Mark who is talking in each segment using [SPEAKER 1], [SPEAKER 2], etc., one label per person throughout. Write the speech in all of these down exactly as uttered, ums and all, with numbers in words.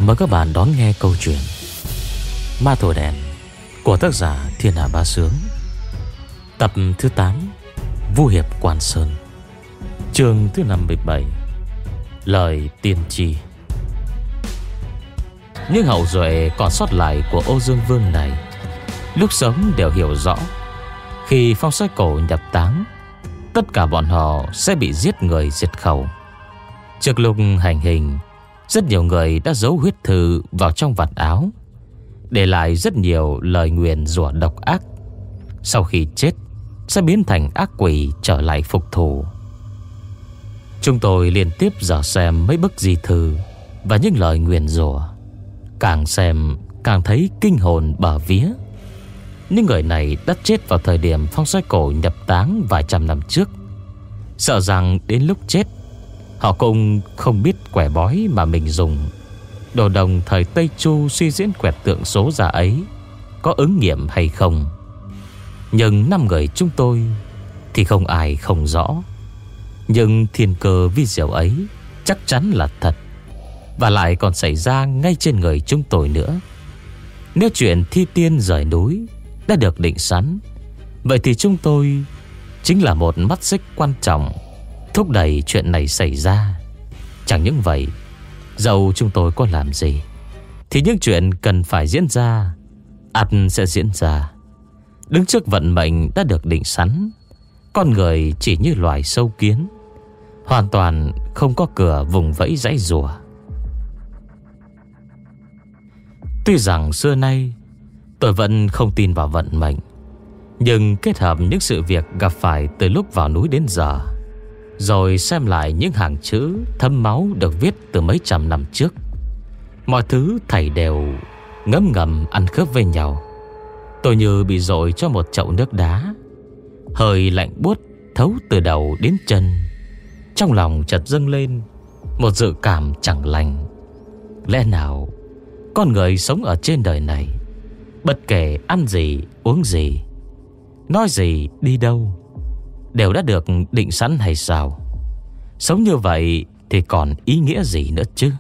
[SPEAKER 1] Mời các bạn đón nghe câu chuyện Ma Thổi Đèn của tác giả Thiên Hạ Bá Sướng, tập thứ tám, Vu Hiệp Quan Sơn, chương thứ năm mươi bảy, Lời tiên tri. Những hậu duệ còn sót lại của Âu Dương Vương này lúc sống đều hiểu rõ, khi Phong Xoay Cổ nhập táng, tất cả bọn họ sẽ bị giết người diệt khẩu. Trước lúc hành hình, rất nhiều người đã giấu huyết thư vào trong vạt áo, để lại rất nhiều lời nguyền rủa độc ác. Sau khi chết sẽ biến thành ác quỷ trở lại phục thù. Chúng tôi liên tiếp dò xem mấy bức di thư và những lời nguyền rủa, càng xem càng thấy kinh hồn bở vía. Những người này đã chết vào thời điểm Phong Xoay Cổ nhập táng vài trăm năm trước. Sợ rằng đến lúc chết, họ cũng không biết quẻ bói mà mình dùng. Đồ đồng thời Tây Chu suy diễn quẹt tượng số ra ấy có ứng nghiệm hay không. Nhưng năm người chúng tôi thì không ai không rõ. Nhưng thiên cơ vi diệu ấy chắc chắn là thật, và lại còn xảy ra ngay trên người chúng tôi nữa. Nếu chuyện thi tiên rời núi đã được định sẵn, vậy thì chúng tôi chính là một mắt xích quan trọng thúc đẩy chuyện này xảy ra. Chẳng những vậy, dẫu chúng tôi có làm gì thì những chuyện cần phải diễn ra ắt sẽ diễn ra. Đứng trước vận mệnh đã được định sẵn, con người chỉ như loài sâu kiến, hoàn toàn không có cửa vùng vẫy giãy giụa. Tuy rằng xưa nay tôi vẫn không tin vào vận mệnh, nhưng kết hợp những sự việc gặp phải từ lúc vào núi đến giờ, rồi xem lại những hàng chữ thấm máu được viết từ mấy trăm năm trước, mọi thứ thảy đều ngấm ngầm ăn khớp với nhau. Tôi như bị dội cho một chậu nước đá, hơi lạnh buốt thấu từ đầu đến chân. Trong lòng chợt dâng lên một dự cảm chẳng lành. Lẽ nào con người sống ở trên đời này, bất kể ăn gì, uống gì, nói gì, đi đâu, đều đã được định sẵn hay sao? Sống như vậy thì còn ý nghĩa gì nữa chứ?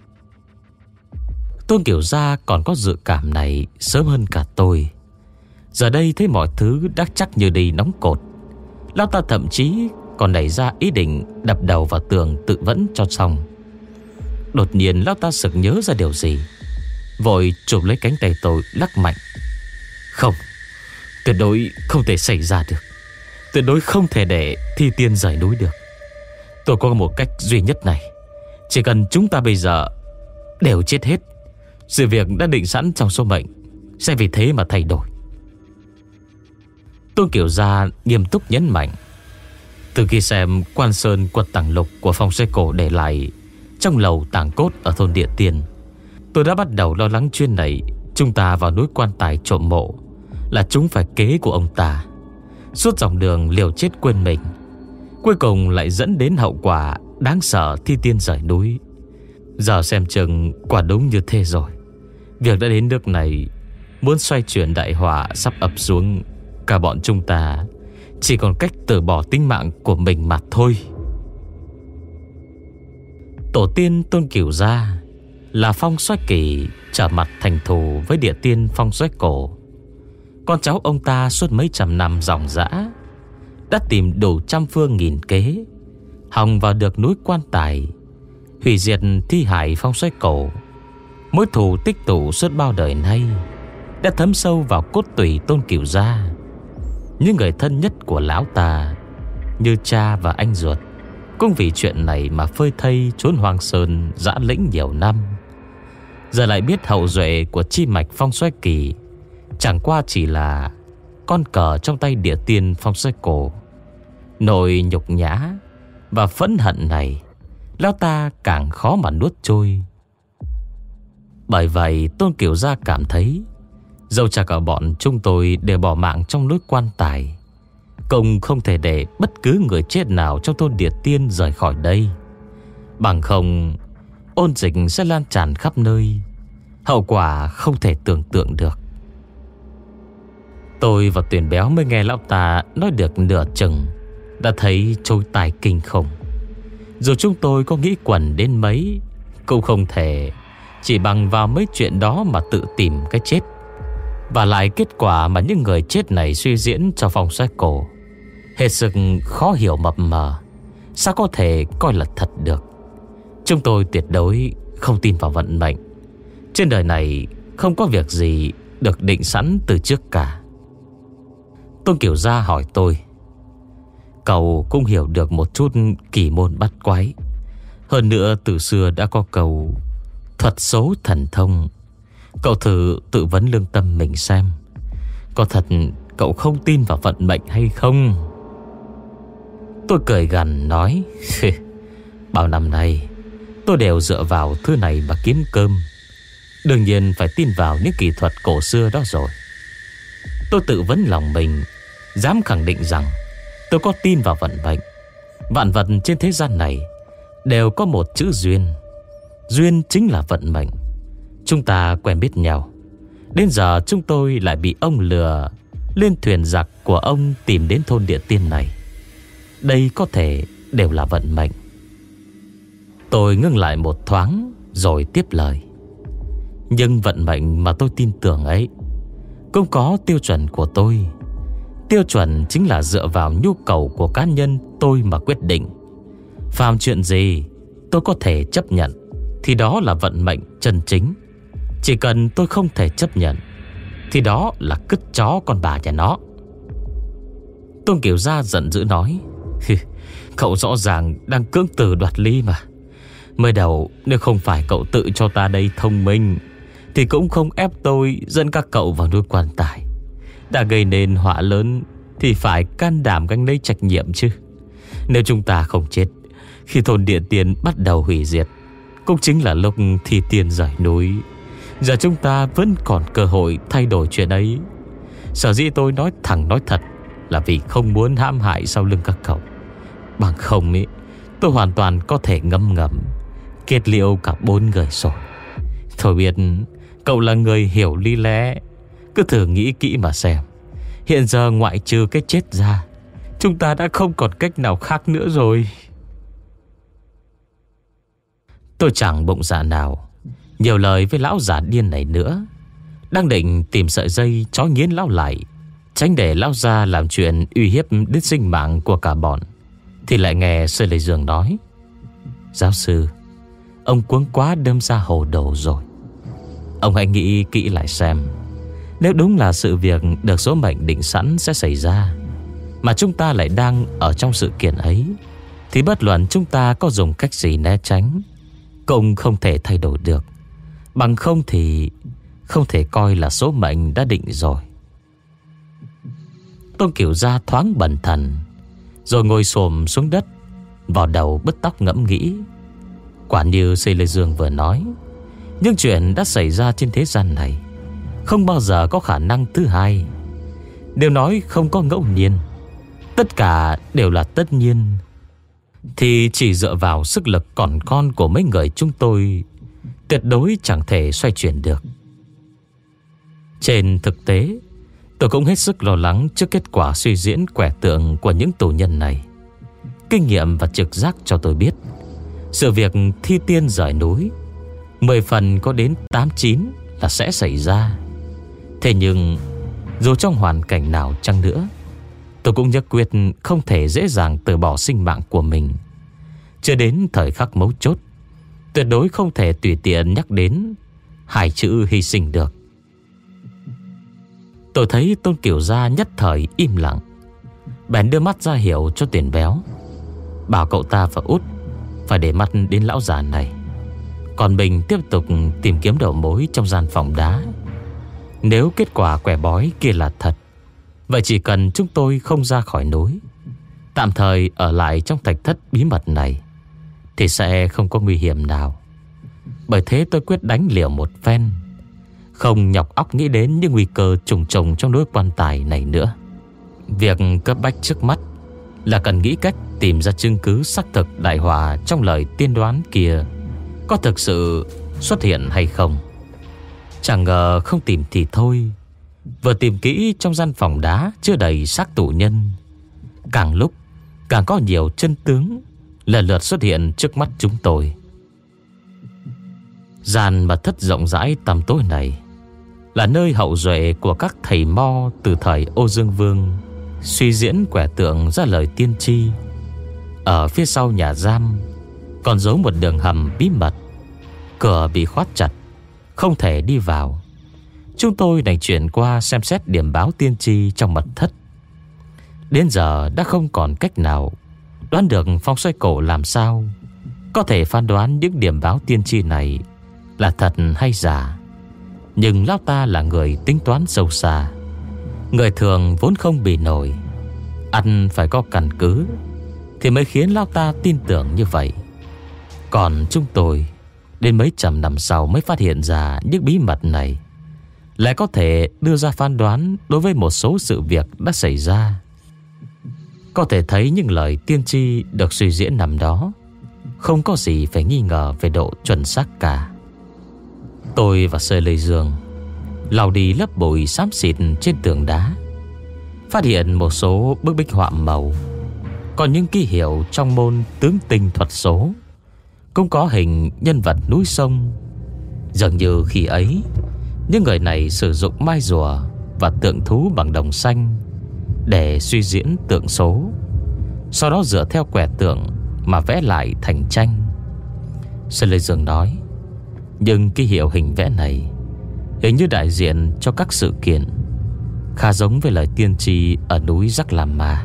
[SPEAKER 1] Tôn Kiểu Gia còn có dự cảm này sớm hơn cả tôi. Giờ đây thấy mọi thứ đã chắc như đi nóng cột, lão ta thậm chí còn nảy ra ý định đập đầu vào tường tự vẫn cho xong. Đột nhiên lão ta sực nhớ ra điều gì, vội chụp lấy cánh tay tôi lắc mạnh. Không, tuyệt đối không thể xảy ra được. Tuyệt đối không thể để thi tiên rời núi được. Tôi có một cách duy nhất này. Chỉ cần chúng ta bây giờ đều chết hết, sự việc đã định sẵn trong số mệnh sẽ vì thế mà thay đổi. Tôn Kiểu Gia nghiêm túc nhấn mạnh. Từ khi xem Quan Sơn Quật Tàng Lục của Phong Xoay Cổ để lại trong lầu tàng cốt ở thôn Địa Tiên, tôi đã bắt đầu lo lắng chuyện này. Chúng ta vào núi quan tài trộm mộ là chúng phải kế của ông ta. Suốt dòng đường liều chết quên mình, cuối cùng lại dẫn đến hậu quả đáng sợ thi tiên rời núi. Giờ xem chừng quả đúng như thế rồi. Việc đã đến nước này, muốn xoay chuyển đại họa sắp ập xuống, cả bọn chúng ta chỉ còn cách từ bỏ tính mạng của mình mà thôi. Tổ tiên Tôn Kiểu Gia là Phong Xoay Kỳ trở mặt thành thù với địa tiên Phong Xoay Cổ. Con cháu ông ta suốt mấy trăm năm dòng dã đã tìm đủ trăm phương nghìn kế hòng vào được núi quan tài, hủy diệt thi hài Phong Xoay Cổ. Mối thù tích tụ suốt bao đời nay đã thấm sâu vào cốt tủy Tôn Kiểu Gia. Những người thân nhất của lão ta như cha và anh ruột cũng vì chuyện này mà phơi thây trốn hoang sơn dã lĩnh nhiều năm. Giờ lại biết hậu duệ của chi mạch Phong Xoay Kỳ chẳng qua chỉ là con cờ trong tay địa tiên Phong Xoay Cổ. Nỗi nhục nhã và phẫn hận này lão ta càng khó mà nuốt trôi. Bởi vậy Tôn Kiểu Gia cảm thấy dẫu chắc cả bọn chúng tôi đều bỏ mạng trong núi quan tài, cũng không thể để bất cứ người chết nào trong thôn Địa Tiên rời khỏi đây. Bằng không, ôn dịch sẽ lan tràn khắp nơi, hậu quả không thể tưởng tượng được. Tôi và Tuyền Béo mới nghe lão ta nói được nửa chừng đã thấy trôi tài kinh khủng. Dù chúng tôi có nghĩ quẩn đến mấy, cũng không thể chỉ bằng vào mấy chuyện đó mà tự tìm cái chết. Và lại kết quả mà những người chết này suy diễn cho vòng xoay cổ hết sức khó hiểu mập mờ, sao có thể coi là thật được. Chúng tôi tuyệt đối không tin vào vận mệnh. Trên đời này không có việc gì được định sẵn từ trước cả. Tôn Kiểu Gia hỏi tôi: cậu cũng hiểu được một chút kỳ môn bắt quái. Hơn nữa từ xưa đã có câu thuật số thần thông. Cậu thử tự vấn lương tâm mình xem, có thật cậu không tin vào vận mệnh hay không? Tôi cười gằn nói: bao năm nay tôi đều dựa vào thứ này mà kiếm cơm, đương nhiên phải tin vào những kỳ thuật cổ xưa đó rồi. Tôi tự vấn lòng mình, dám khẳng định rằng tôi có tin vào vận mệnh. Vạn vật trên thế gian này đều có một chữ duyên. Duyên chính là vận mệnh. Chúng ta quen biết nhau, đến giờ chúng tôi lại bị ông lừa lên thuyền giặc của ông tìm đến thôn địa tiên này. Đây có thể đều là vận mệnh. Tôi ngưng lại một thoáng rồi tiếp lời: nhưng vận mệnh mà tôi tin tưởng ấy cũng có tiêu chuẩn của tôi. Tiêu chuẩn chính là dựa vào nhu cầu của cá nhân tôi mà quyết định. Phàm chuyện gì tôi có thể chấp nhận thì đó là vận mệnh chân chính. Chỉ cần tôi không thể chấp nhận thì đó là cứt chó con bà nhà nó. Tôn Kiều Gia giận dữ nói: cậu rõ ràng đang cưỡng từ đoạt lý mà. Mới đầu nếu không phải cậu tự cho ta đây thông minh thì cũng không ép tôi dẫn các cậu vào nuôi quan tài. Đã gây nên họa lớn thì phải can đảm gánh lấy trách nhiệm chứ. Nếu chúng ta không chết khi thôn địa tiên bắt đầu hủy diệt, cũng chính là lúc thi tiên rời núi. Giờ chúng ta vẫn còn cơ hội thay đổi chuyện ấy. Sở dĩ tôi nói thẳng nói thật là vì không muốn hãm hại sau lưng các cậu. Bằng không ý, tôi hoàn toàn có thể ngấm ngầm kết liễu cả bốn người rồi. Tôi biết cậu là người hiểu lý lẽ, cứ thử nghĩ kỹ mà xem. Hiện giờ ngoại trừ cái chết ra, chúng ta đã không còn cách nào khác nữa rồi. Tôi chẳng bụng dạ nào nhiều lời với lão già điên này nữa. Đang định tìm sợi dây trói nghiến lão lại, tránh để lão già làm chuyện uy hiếp đến sinh mạng của cả bọn, thì lại nghe Sơ Lê Dương nói: giáo sư, ông cuống quá đâm ra hồ đồ rồi. Ông hãy nghĩ kỹ lại xem. Nếu đúng là sự việc được số mệnh định sẵn sẽ xảy ra, mà chúng ta lại đang ở trong sự kiện ấy, thì bất luận chúng ta có dùng cách gì né tránh cũng không thể thay đổi được. Bằng không thì không thể coi là số mệnh đã định rồi. Tôn Kiều Gia thoáng bần thần, rồi ngồi xổm xuống đất, vào đầu bứt tóc ngẫm nghĩ. Quả như Sê Lê Dương vừa nói, những chuyện đã xảy ra trên thế gian này không bao giờ có khả năng thứ hai. Nếu nói không có ngẫu nhiên, tất cả đều là tất nhiên, thì chỉ dựa vào sức lực còn con của mấy người chúng tôi tuyệt đối chẳng thể xoay chuyển được. Trên thực tế, tôi cũng hết sức lo lắng trước kết quả suy diễn quẻ tượng của những tù nhân này. Kinh nghiệm và trực giác cho tôi biết, sự việc thi tiên rời núi mười phần có đến tám chín là sẽ xảy ra. Thế nhưng dù trong hoàn cảnh nào chăng nữa, tôi cũng nhất quyết không thể dễ dàng từ bỏ sinh mạng của mình. Chưa đến thời khắc mấu chốt, tuyệt đối không thể tùy tiện nhắc đến hai chữ hy sinh được. Tôi thấy Tôn Kiều Gia nhất thời im lặng, bèn đưa mắt ra hiệu cho Tiền Béo, bảo cậu ta và Út phải để mắt đến lão già này, còn mình tiếp tục tìm kiếm đầu mối trong gian phòng đá. Nếu kết quả quẻ bói kia là thật, vậy chỉ cần chúng tôi không ra khỏi núi, tạm thời ở lại trong thạch thất bí mật này, thì sẽ không có nguy hiểm nào. Bởi thế tôi quyết đánh liều một phen, không nhọc óc nghĩ đến những nguy cơ trùng trùng trong núi quan tài này nữa. Việc cấp bách trước mắt là cần nghĩ cách tìm ra chứng cứ xác thực đại họa trong lời tiên đoán kia có thực sự xuất hiện hay không. Chẳng ngờ không tìm thì thôi, vừa tìm kỹ trong gian phòng đá chứa đầy xác tù nhân, càng lúc càng có nhiều chân tướng lần lượt xuất hiện trước mắt chúng tôi. Gian mật thất rộng rãi tăm tối này là nơi hậu duệ của các thầy mo từ thời Ô Dương Vương suy diễn quẻ tượng ra lời tiên tri. Ở phía sau nhà giam còn giấu một đường hầm bí mật, cửa bị khóa chặt, không thể đi vào. Chúng tôi đành chuyển qua xem xét điểm báo tiên tri trong mật thất. Đến giờ đã không còn cách nào đoán được Phong Xoay Cổ làm sao có thể phán đoán những điểm báo tiên tri này là thật hay giả. Nhưng lão ta là người tính toán sâu xa, người thường vốn không bị nổi, ăn phải có căn cứ thì mới khiến lão ta tin tưởng như vậy. Còn chúng tôi đến mấy trăm năm sau mới phát hiện ra những bí mật này, lại có thể đưa ra phán đoán đối với một số sự việc đã xảy ra. Có thể thấy những lời tiên tri được suy diễn năm đó không có gì phải nghi ngờ về độ chuẩn xác cả. Tôi và Sơ Lê Dương lau đi lớp bụi xám xịt trên tường đá, phát hiện một số bức bích họa màu, còn những ký hiệu trong môn tướng tinh thuật số, cũng có hình nhân vật núi sông. Dường như khi ấy những người này sử dụng mai rùa và tượng thú bằng đồng xanh để suy diễn tượng số, sau đó dựa theo quẻ tượng mà vẽ lại thành tranh. Sơn Lê Dương nói, nhưng ký hiệu hình vẽ này hình như đại diện cho các sự kiện, khá giống với lời tiên tri ở núi Rắc Lam Ma.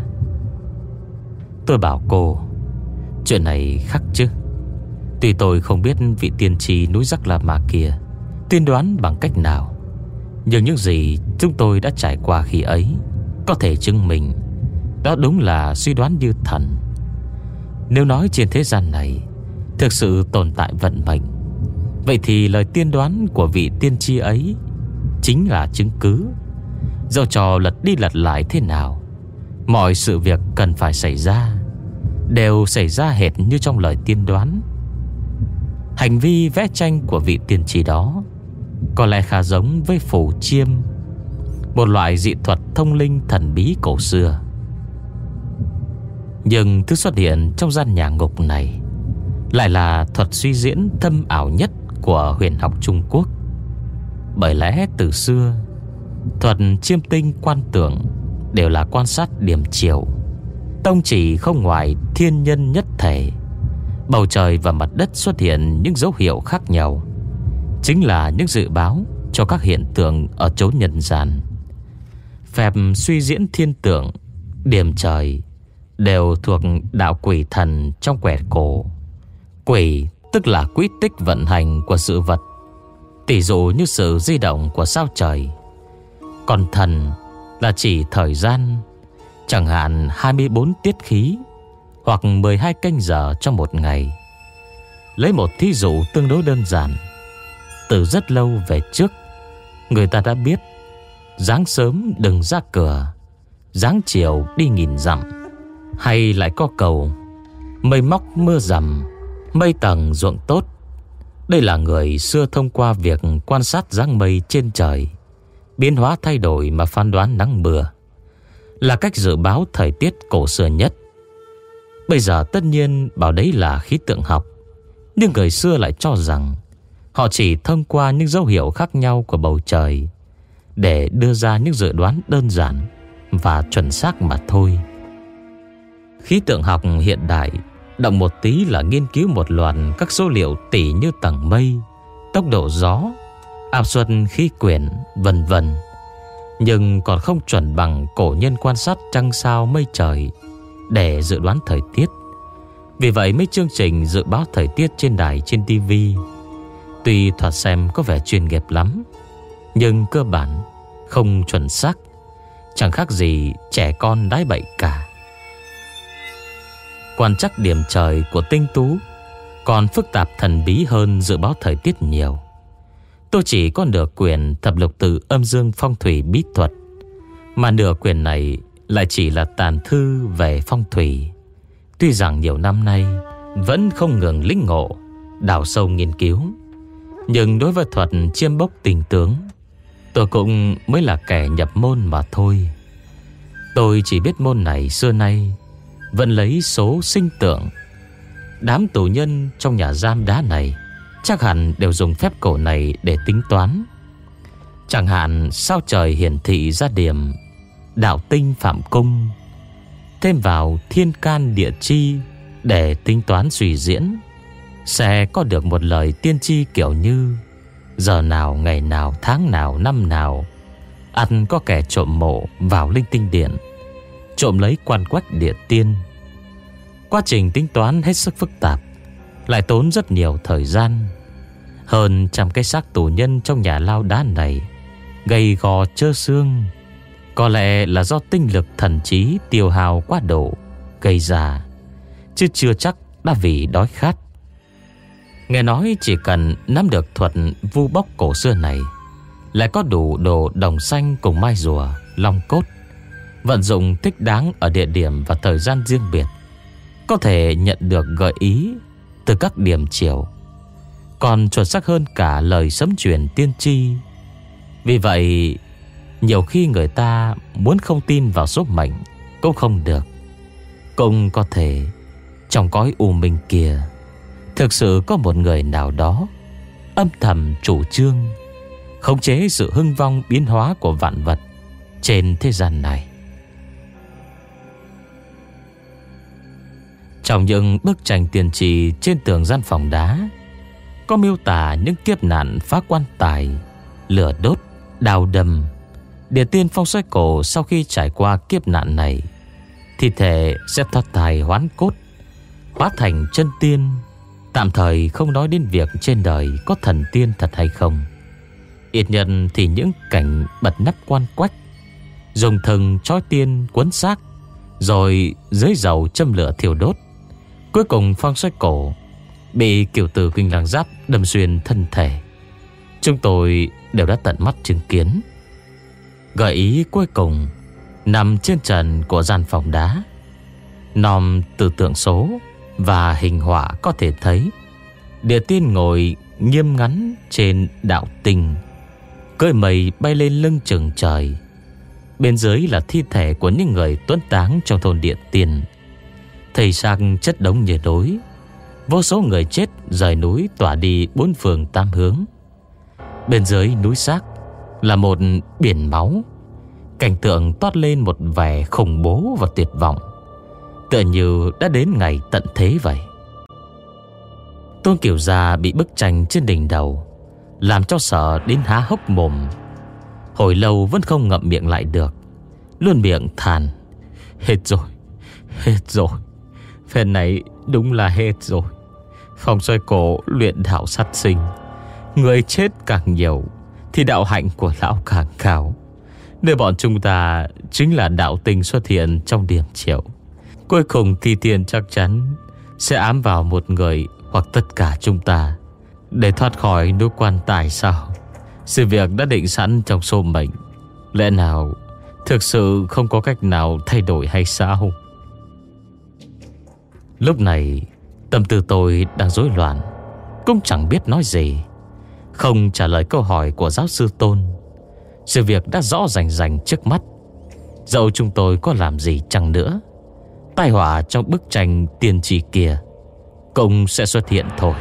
[SPEAKER 1] Tôi bảo cô, chuyện này khác chứ. Tuy tôi không biết vị tiên tri núi Rắc Lam Ma kia tiên đoán bằng cách nào, nhưng những gì chúng tôi đã trải qua khi ấy có thể chứng minh đó đúng là suy đoán như thần. Nếu nói trên thế gian này thực sự tồn tại vận mệnh, vậy thì lời tiên đoán của vị tiên tri ấy chính là chứng cứ. Dẫu trò lật đi lật lại thế nào, mọi sự việc cần phải xảy ra đều xảy ra hệt như trong lời tiên đoán. Hành vi vẽ tranh của vị tiên tri đó có lẽ khá giống với phù chiêm, một loại dị thuật thông linh thần bí cổ xưa. Nhưng thứ xuất hiện trong gian nhà ngục này lại là thuật suy diễn thâm ảo nhất của huyền học Trung Quốc. Bởi lẽ từ xưa, thuật chiêm tinh quan tưởng đều là quan sát điểm chiều, tông chỉ không ngoài thiên nhân nhất thể. Bầu trời và mặt đất xuất hiện những dấu hiệu khác nhau, chính là những dự báo cho các hiện tượng ở chốn nhân gian. Phép suy diễn thiên tượng, điểm trời đều thuộc đạo quỷ thần trong quẻ cổ. Quỷ tức là quỹ tích vận hành của sự vật, tỷ dụ như sự di động của sao trời. Còn thần là chỉ thời gian, chẳng hạn hai mươi bốn tiết khí hoặc mười hai canh giờ trong một ngày. Lấy một thí dụ tương đối đơn giản, từ rất lâu về trước, người ta đã biết sáng sớm đừng ra cửa, sáng chiều đi nghìn dặm. Hay lại có cầu mây móc mưa rằm, mây tầng ruộng tốt. Đây là người xưa thông qua việc quan sát dáng mây trên trời biến hóa thay đổi mà phán đoán nắng mưa, là cách dự báo thời tiết cổ xưa nhất. Bây giờ tất nhiên bảo đấy là khí tượng học, nhưng người xưa lại cho rằng họ chỉ thông qua những dấu hiệu khác nhau của bầu trời để đưa ra những dự đoán đơn giản và chuẩn xác mà thôi. Khí tượng học hiện đại động một tí là nghiên cứu một loạt các số liệu tỷ như tầng mây, tốc độ gió, áp suất khí quyển, vân vân. Nhưng còn không chuẩn bằng cổ nhân quan sát trăng sao mây trời để dự đoán thời tiết. Vì vậy mấy chương trình dự báo thời tiết trên đài, trên tivi, tuy thoạt xem có vẻ chuyên nghiệp lắm, nhưng cơ bản không chuẩn xác, chẳng khác gì trẻ con đái bậy cả. Quan trắc điểm trời của tinh tú còn phức tạp thần bí hơn dự báo thời tiết nhiều. Tôi chỉ có nửa quyển thập lục tự âm dương phong thủy bí thuật, mà nửa quyển này lại chỉ là tàn thư về phong thủy. Tuy rằng nhiều năm nay vẫn không ngừng lĩnh ngộ, đào sâu nghiên cứu, nhưng đối với thuật chiêm bốc tình tướng, tôi cũng mới là kẻ nhập môn mà thôi. Tôi chỉ biết môn này xưa nay vẫn lấy số sinh tượng. Đám tù nhân trong nhà giam đá này chắc hẳn đều dùng phép cổ này để tính toán. Chẳng hạn sao trời hiển thị ra điểm đạo tinh phạm cung, thêm vào thiên can địa chi để tính toán suy diễn, sẽ có được một lời tiên tri kiểu như giờ nào, ngày nào, tháng nào, năm nào ăn có kẻ trộm mộ vào linh tinh điện, trộm lấy quan quách địa tiên. Quá trình tính toán hết sức phức tạp, lại tốn rất nhiều thời gian. Hơn trăm cái xác tù nhân trong nhà lao đá này gầy gò trơ xương, có lẽ là do tinh lực thần trí tiêu hao quá độ gây ra, chứ chưa chắc đã vì đói khát. Nghe nói chỉ cần nắm được thuật vu bốc cổ xưa này, lại có đủ đồ đồng xanh cùng mai rùa, long cốt, vận dụng thích đáng ở địa điểm và thời gian riêng biệt, có thể nhận được gợi ý từ các điểm chiều, còn chuẩn xác hơn cả lời sấm truyền tiên tri. Vì vậy, nhiều khi người ta muốn không tin vào số mệnh cũng không được. Cũng có thể trong cõi u minh kia thực sự có một người nào đó âm thầm chủ trương khống chế sự hưng vong biến hóa của vạn vật trên thế gian này. Trong những bức tranh tiên tri trên tường gian phòng đá, có miêu tả những kiếp nạn phá quan tài, lửa đốt, đào đầm. Địa tiên phong xoay cổ sau khi trải qua kiếp nạn này, thi thể sẽ thoát thai hoán cốt, hóa thành chân tiên. Tạm thời không nói đến việc trên đời có thần tiên thật hay không, ít nhất thì những cảnh bật nắp quan quách, dùng thần trói tiên quấn xác, rồi dưới dầu châm lửa thiêu đốt, cuối cùng phong xoay cổ bị cửu tử Quỳnh Lang Giáp đâm xuyên thân thể, chúng tôi đều đã tận mắt chứng kiến. Gợi ý cuối cùng nằm trên trần của gian phòng đá. Nòm từ tượng số và hình họa có thể thấy địa tiên ngồi nghiêm ngắn trên đạo tinh, cưỡi mây bay lên lưng chừng trời. Bên dưới là thi thể của những người tuấn táng trong thôn địa tiên, thây xác chất đống như núi. Vô số người chết rời núi tỏa đi bốn phương tám hướng. Bên dưới núi xác là một biển máu. Cảnh tượng toát lên một vẻ khủng bố và tuyệt vọng, tựa như đã đến ngày tận thế vậy. Tôn Kiều Gia bị bức tranh trên đỉnh đầu làm cho sợ đến há hốc mồm, hồi lâu vẫn không ngậm miệng lại được, luôn miệng than: hết rồi, hết rồi, phen này đúng là hết rồi. Phong xoay cổ luyện đạo sát sinh, người chết càng nhiều thì đạo hạnh của lão càng cao. Nơi bọn chúng ta chính là đạo tinh xuất hiện trong điểm chiều. Cuối cùng thi tiên chắc chắn sẽ ám vào một người hoặc tất cả chúng ta để thoát khỏi núi quan tài sao? Sự việc đã định sẵn trong số mệnh, lẽ nào thực sự không có cách nào thay đổi hay sao? Lúc này tâm tư tôi đang rối loạn, cũng chẳng biết nói gì, không trả lời câu hỏi của giáo sư Tôn. Sự việc đã rõ rành rành trước mắt. Dẫu chúng tôi có làm gì chăng nữa, tai họa trong bức tranh tiên tri kia cũng sẽ xuất hiện thôi.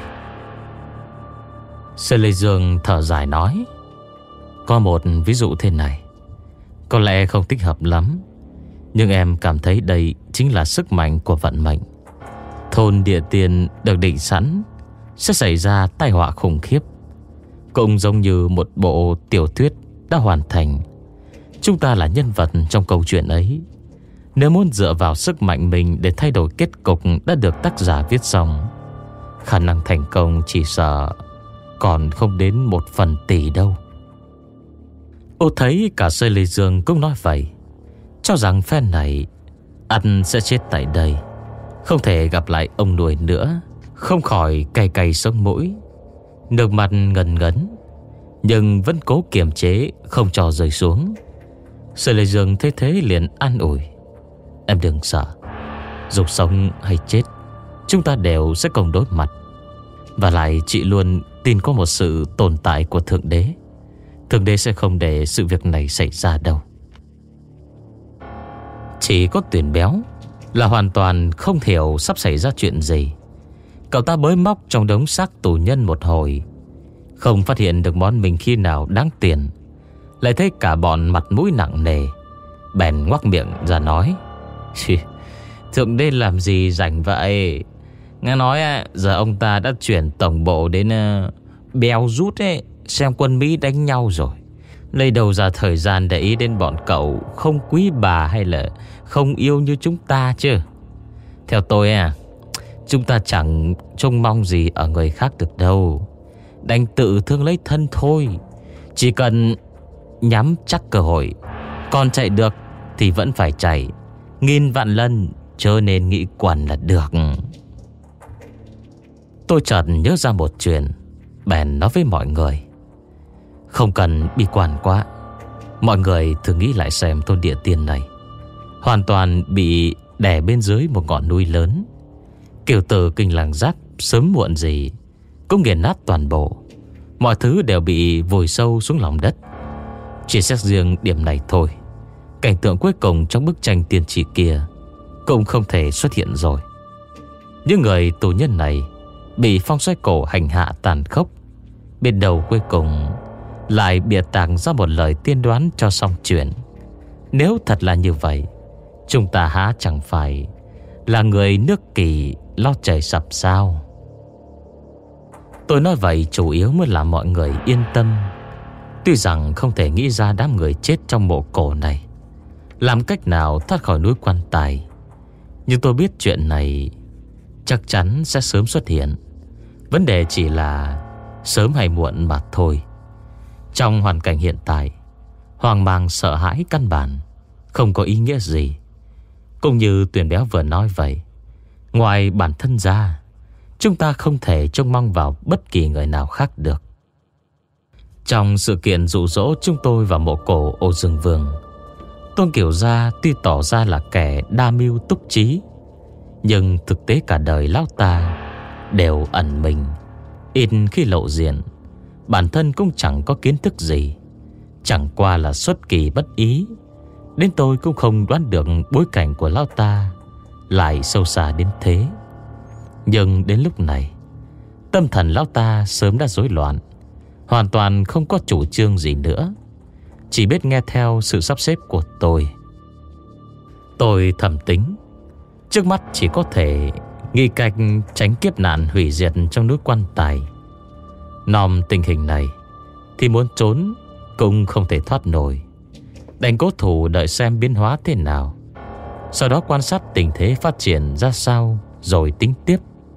[SPEAKER 1] Sư Lê Dương thở dài nói: có một ví dụ thế này, có lẽ không thích hợp lắm, nhưng em cảm thấy đây chính là sức mạnh của vận mệnh. Thôn địa tiên được định sẵn sẽ xảy ra tai họa khủng khiếp, cũng giống như một bộ tiểu thuyết đã hoàn thành. Chúng ta là nhân vật trong câu chuyện ấy. Nếu muốn dựa vào sức mạnh mình để thay đổi kết cục đã được tác giả viết xong, khả năng thành công chỉ sợ còn không đến một phần tỷ đâu. Ô thấy cả Sơi Lê Dương cũng nói vậy, cho rằng phen này ăn sẽ chết tại đây, không thể gặp lại ông nuôi nữa, không khỏi cay cay sống mũi, nước mặt ngần ngấn, nhưng vẫn cố kiềm chế không cho rơi xuống. Sơi Lê Dương thấy thế liền an ủi: em đừng sợ, dù sống hay chết chúng ta đều sẽ cùng đối mặt. Và lại chị luôn tin có một sự tồn tại của Thượng Đế. Thượng Đế sẽ không để sự việc này xảy ra đâu. Chỉ có Tuyển Béo là hoàn toàn không hiểu sắp xảy ra chuyện gì. Cậu ta bới móc trong đống xác tù nhân một hồi, không phát hiện được món mình khi nào đáng tiền. Lại thấy cả bọn mặt mũi nặng nề, bèn ngoác miệng ra nói: Thượng đế làm gì rảnh vậy? Nghe nói giờ ông ta đã chuyển tổng bộ đến Beo Rút ấy, xem quân Mỹ đánh nhau rồi. Lấy đâu ra thời gian để ý đến bọn cậu không quý bà hay là không yêu như chúng ta chứ? Theo tôi à, chúng ta chẳng trông mong gì ở người khác được đâu, đành tự thương lấy thân thôi. Chỉ cần nhắm chắc cơ hội, còn chạy được thì vẫn phải chạy, nghìn vạn lần chớ nên nghĩ quẩn là được. Tôi chợt nhớ ra một chuyện, bèn nói với mọi người: Không cần bi quan quá. Mọi người thử nghĩ lại xem, thôn Địa Tiên này hoàn toàn bị đè bên dưới một ngọn núi lớn. Kiều tử Kinh Lăng Giáp sớm muộn gì cũng nghiền nát toàn bộ. Mọi thứ đều bị vùi sâu xuống lòng đất. Chỉ xét riêng điểm này thôi, cảnh tượng cuối cùng trong bức tranh tiên tri kia cũng không thể xuất hiện rồi. Những người tù nhân này bị Phong Xoay Cổ hành hạ tàn khốc, biết đầu cuối cùng lại bịa tạc ra một lời tiên đoán cho xong chuyện. Nếu thật là như vậy, chúng ta há chẳng phải là người nước Kỳ lo trời sập sao? Tôi nói vậy chủ yếu muốn làm mọi người yên tâm. Tuy rằng không thể nghĩ ra đám người chết trong mộ cổ này làm cách nào thoát khỏi núi quan tài, nhưng tôi biết chuyện này chắc chắn sẽ sớm xuất hiện. Vấn đề chỉ là sớm hay muộn mà thôi. Trong hoàn cảnh hiện tại, hoang mang sợ hãi căn bản không có ý nghĩa gì. Cũng như Tuyền Béo vừa nói vậy, ngoài bản thân ra, chúng ta không thể trông mong vào bất kỳ người nào khác được. Trong sự kiện dụ dỗ chúng tôi vào mộ cổ Ô Dương Vương, Tôn Kiều Gia tuy tỏ ra là kẻ đa mưu túc trí, nhưng thực tế cả đời lão ta đều ẩn mình, ít khi lộ diện. Bản thân cũng chẳng có kiến thức gì, chẳng qua là xuất kỳ bất ý. Đến tôi cũng không đoán được bối cảnh của lão ta lại sâu xa đến thế. Nhưng đến lúc này, tâm thần lão ta sớm đã rối loạn, hoàn toàn không có chủ trương gì nữa, chỉ biết nghe theo sự sắp xếp của tôi. Tôi thầm tính, trước mắt chỉ có thể nghĩ cách tránh kiếp nạn hủy diệt trong núi quan tài. Nòm tình hình này thì muốn trốn cũng không thể thoát nổi, đành cố thủ đợi xem biến hóa thế nào, sau đó quan sát tình thế phát triển ra sao rồi tính tiếp.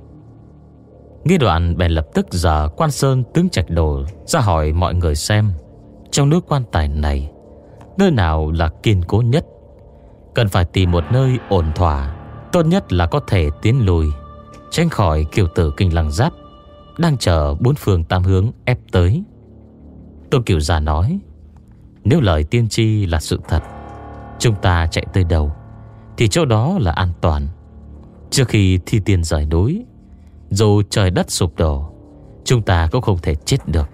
[SPEAKER 1] Nghi Đoạn bèn lập tức giờ Quan Sơn tướng Trạch Đồ ra hỏi mọi người xem trong núi quan tài này nơi nào là kiên cố nhất, cần phải tìm một nơi ổn thỏa, tốt nhất là có thể tiến lùi, tránh khỏi Kiều tử Kinh Lăng Giáp đang chờ bốn phương tám hướng ép tới. Tôn Kiều Gia nói: Nếu lời tiên tri là sự thật, chúng ta chạy tới đâu thì chỗ đó là an toàn. Trước khi thi tiên rời núi, dù trời đất sụp đổ, chúng ta cũng không thể chết được.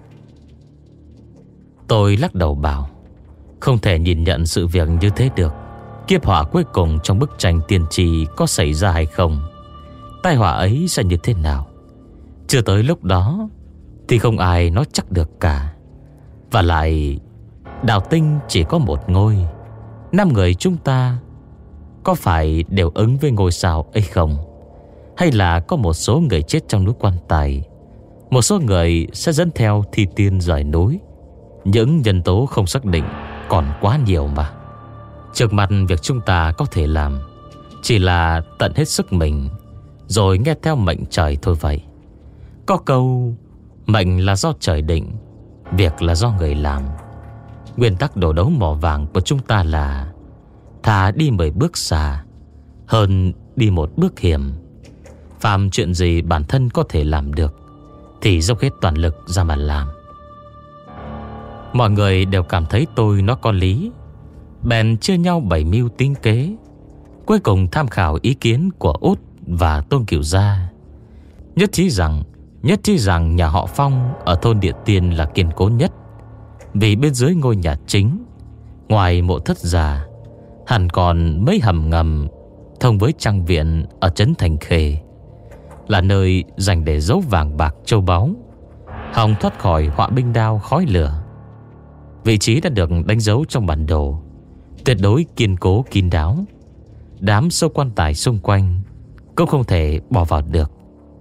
[SPEAKER 1] Tôi lắc đầu bảo: Không thể nhìn nhận sự việc như thế được. Kiếp họa cuối cùng trong bức tranh tiên tri có xảy ra hay không, tai họa ấy sẽ như thế nào, chưa tới lúc đó thì không ai nói chắc được cả. Và lại đạo tinh chỉ có một ngôi, năm người chúng ta có phải đều ứng với ngôi sao ấy không? Hay là có một số người chết trong núi quan tài, một số người sẽ dẫn theo thi tiên rời núi? Những nhân tố không xác định còn quá nhiều mà. Trước mặt việc chúng ta có thể làm chỉ là tận hết sức mình, rồi nghe theo mệnh trời thôi vậy. Có câu mệnh là do trời định, việc là do người làm. Nguyên tắc đồ đấu mỏ vàng của chúng ta là thà đi mười bước xa hơn đi một bước hiểm. Phàm chuyện gì bản thân có thể làm được thì dốc hết toàn lực ra mà làm. Mọi người đều cảm thấy tôi nó có lý, bèn chia nhau bày mưu tính kế, cuối cùng tham khảo ý kiến của Út và Tôn Kiều Gia, nhất trí rằng Nhất trí rằng nhà họ Phong ở thôn Địa Tiên là kiên cố nhất. Vì bên dưới ngôi nhà chính, ngoài mộ thất già, hẳn còn mấy hầm ngầm thông với trang viện ở trấn Thành Khê. là nơi dành để giấu vàng bạc châu báu, hòng thoát khỏi họa binh đao khói lửa. Vị trí đã được đánh dấu trong bản đồ, tuyệt đối kiên cố kín đáo. Đám sâu quan tài xung quanh cũng không thể bỏ vào được.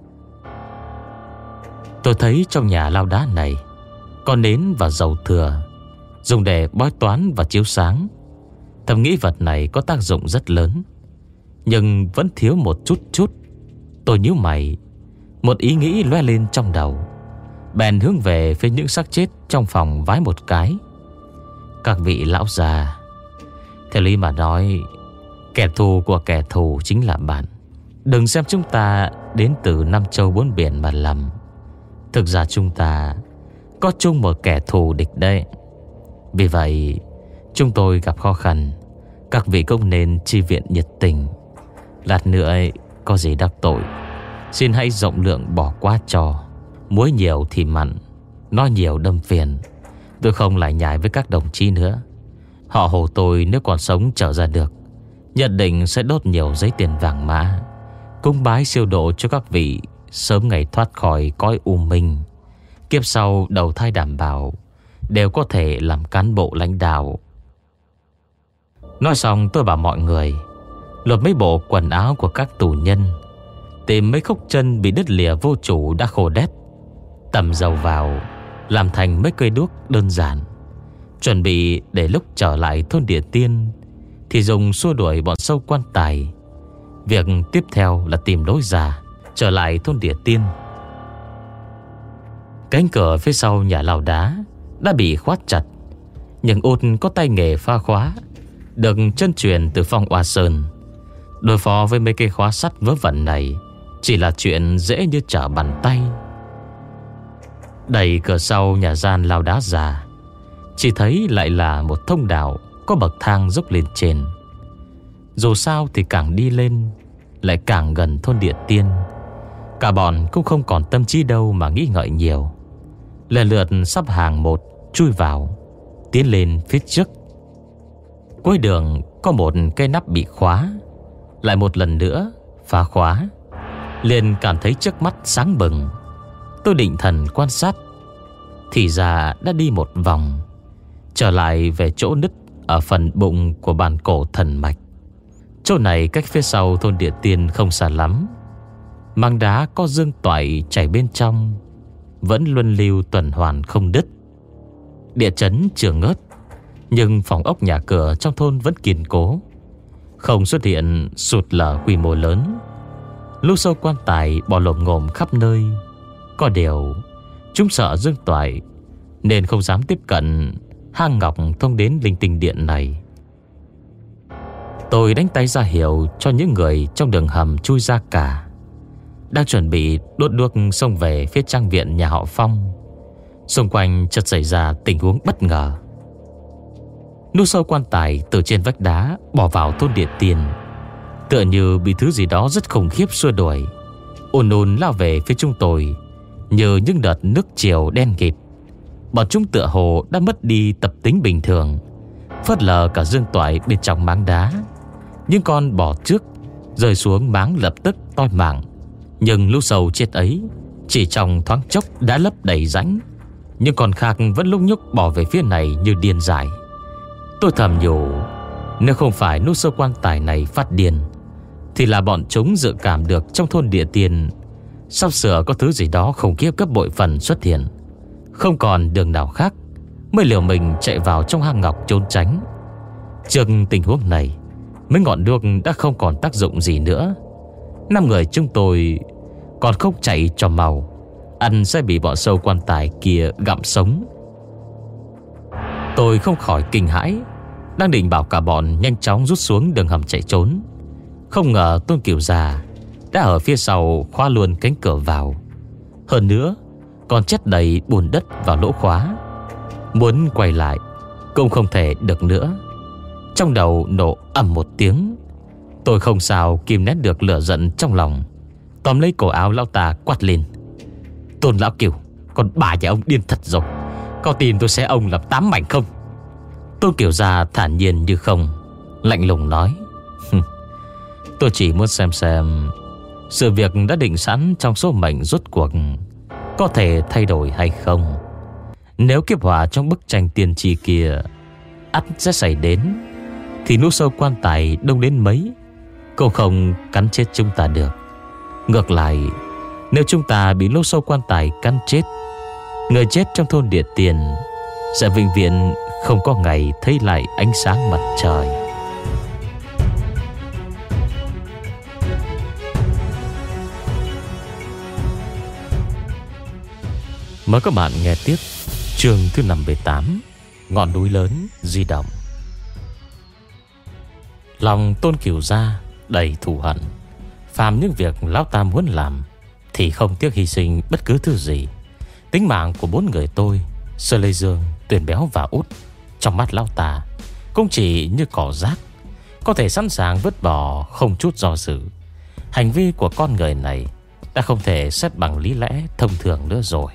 [SPEAKER 1] Tôi thấy trong nhà lao đá này có nến và dầu thừa, dùng để bói toán và chiếu sáng. Thầm nghĩ vật này có tác dụng rất lớn, nhưng vẫn thiếu một chút chút. Tôi nhíu mày, một ý nghĩ lóe lên trong đầu, bèn hướng về phía những xác chết trong phòng vái một cái. Các vị lão già, theo lý mà nói, kẻ thù của kẻ thù chính là bạn. Đừng xem chúng ta đến từ năm châu bốn biển mà lầm. Thực ra chúng ta có chung một kẻ thù địch đấy. Vì vậy chúng tôi gặp khó khăn, các vị cũng nên chi viện nhiệt tình. Lát nữa ấy, có gì đắc tội, xin hãy rộng lượng bỏ qua cho. Muối nhiều thì mặn, nói nhiều đâm phiền. Tôi không lại nhại với các đồng chí nữa. Họ Hồ tôi nếu còn sống trở ra được, nhất định sẽ đốt nhiều giấy tiền vàng mã, cúng bái siêu độ cho các vị sớm ngày thoát khỏi cõi u minh. Kiếp sau đầu thai đảm bảo đều có thể làm cán bộ lãnh đạo. Nói xong tôi bảo mọi người lột mấy bộ quần áo của các tù nhân, tìm mấy khúc chân bị đứt lìa vô chủ đã khô đét, tẩm dầu vào làm thành mấy cây đuốc đơn giản, chuẩn bị để lúc trở lại thôn Địa Tiên thì dùng xua đuổi bọn sâu quan tài. Việc tiếp theo là tìm lối ra trở lại thôn Địa Tiên. Cánh cửa phía sau nhà lao đá đã bị khóa chặt, nhưng Út có tay nghề pha khóa, được chân truyền từ Phong Oa Sơn. Đối phó với mấy cây khóa sắt vớ vẩn này chỉ là chuyện dễ như trở bàn tay. Đẩy cửa sau nhà gian lao đá ra, chỉ thấy lại là một thông đạo có bậc thang dốc lên trên. Dù sao thì càng đi lên lại càng gần thôn Địa Tiên. Cả bọn cũng không còn tâm trí đâu mà nghĩ ngợi nhiều, lần lượt sắp hàng một chui vào, tiến lên phía trước. Cuối đường có một cây nắp bị khóa, lại một lần nữa phá khóa. Liền cảm thấy trước mắt sáng bừng. Tôi định thần quan sát, thì ra đã đi một vòng, trở lại về chỗ nứt ở phần bụng của bàn cổ thần mạch. Chỗ này cách phía sau thôn Địa Tiên không xa lắm. Măng đá có dương toại chảy bên trong, vẫn luân lưu tuần hoàn không đứt. Địa chấn chưa ngớt, nhưng phòng ốc nhà cửa trong thôn vẫn kiên cố, không xuất hiện sụt lở quy mô lớn. Lũ sâu quan tài bò lồm ngồm khắp nơi. Có điều chúng sợ dương toại nên không dám tiếp cận hang ngọc thông đến linh tinh điện này. Tôi đánh tay ra hiệu cho những người trong đường hầm chui ra cả, đang chuẩn bị đốt đuốc xông về phía trang viện nhà họ Phong. Xung quanh chợt xảy ra tình huống bất ngờ. Nút sâu quan tài từ trên vách đá bỏ vào thôn Địa Tiên, tựa như bị thứ gì đó rất khủng khiếp xua đuổi, ùn ùn lao về phía chúng tôi như những đợt nước triều đen kịt. Bọn chúng tựa hồ đã mất đi tập tính bình thường, phớt lờ cả dương toại bên trong máng đá. Những con bò trước rơi xuống máng lập tức toi mạng, nhưng lũ sâu chết ấy chỉ trong thoáng chốc đã lấp đầy rãnh. Nhưng con khác vẫn lúc nhúc bỏ về phía này như điên dại. Tôi thầm nhủ, nếu không phải nút sâu quan tài này phát điên thì là bọn chúng dự cảm được trong thôn Địa Tiên sắp sửa có thứ gì đó khủng khiếp gấp bội phần xuất hiện. Không còn đường nào khác mới liều mình chạy vào trong hang ngọc trốn tránh. Trước tình huống này, mấy ngọn đuốc đã không còn tác dụng gì nữa. Năm người chúng tôi còn không chạy cho mau, ăn sẽ bị bọn sâu quan tài kia gặm sống. Tôi không khỏi kinh hãi, đang định bảo cả bọn nhanh chóng rút xuống đường hầm chạy trốn. Không ngờ Tôn Kiều già đã ở phía sau khóa luôn cánh cửa vào. Hơn nữa còn chất đầy bùn đất vào lỗ khóa. Muốn quay lại cũng không thể được nữa. Trong đầu nổ ầm một tiếng. Tôi không sao kìm nén được lửa giận trong lòng, tóm lấy cổ áo lão ta quát lên: Tôn lão Kiều, con bà nhà ông điên thật rồi, có tin tôi sẽ ông làm tám mảnh không? Tôn Kiều già thản nhiên như không, lạnh lùng nói: Tôi chỉ muốn xem xem Sự việc đã định sẵn trong số mệnh rốt cuộc có thể thay đổi hay không? Nếu kiếp hỏa trong bức tranh tiên tri kia ắt sẽ xảy đến, thì lũ sâu quan tài đông đến mấy cũng không cắn chết chúng ta được. Ngược lại, nếu chúng ta bị lũ sâu quan tài cắn chết, người chết trong thôn Địa Tiền sẽ vĩnh viễn không có ngày thấy lại ánh sáng mặt trời. Mời các bạn nghe tiếp chương thứ năm mươi tám, Ngọn núi lớn di động. Lòng Tôn Cửu Gia đầy thù hận. Phàm những việc lão ta muốn làm thì không tiếc hy sinh bất cứ thứ gì. Tính mạng của bốn người tôi, Sơ Lê Dương, Tuyền Béo và Út, trong mắt lão ta cũng chỉ như cỏ rác, có thể sẵn sàng vứt bỏ không chút do dự. Hành vi của con người này đã không thể xét bằng lý lẽ thông thường nữa rồi.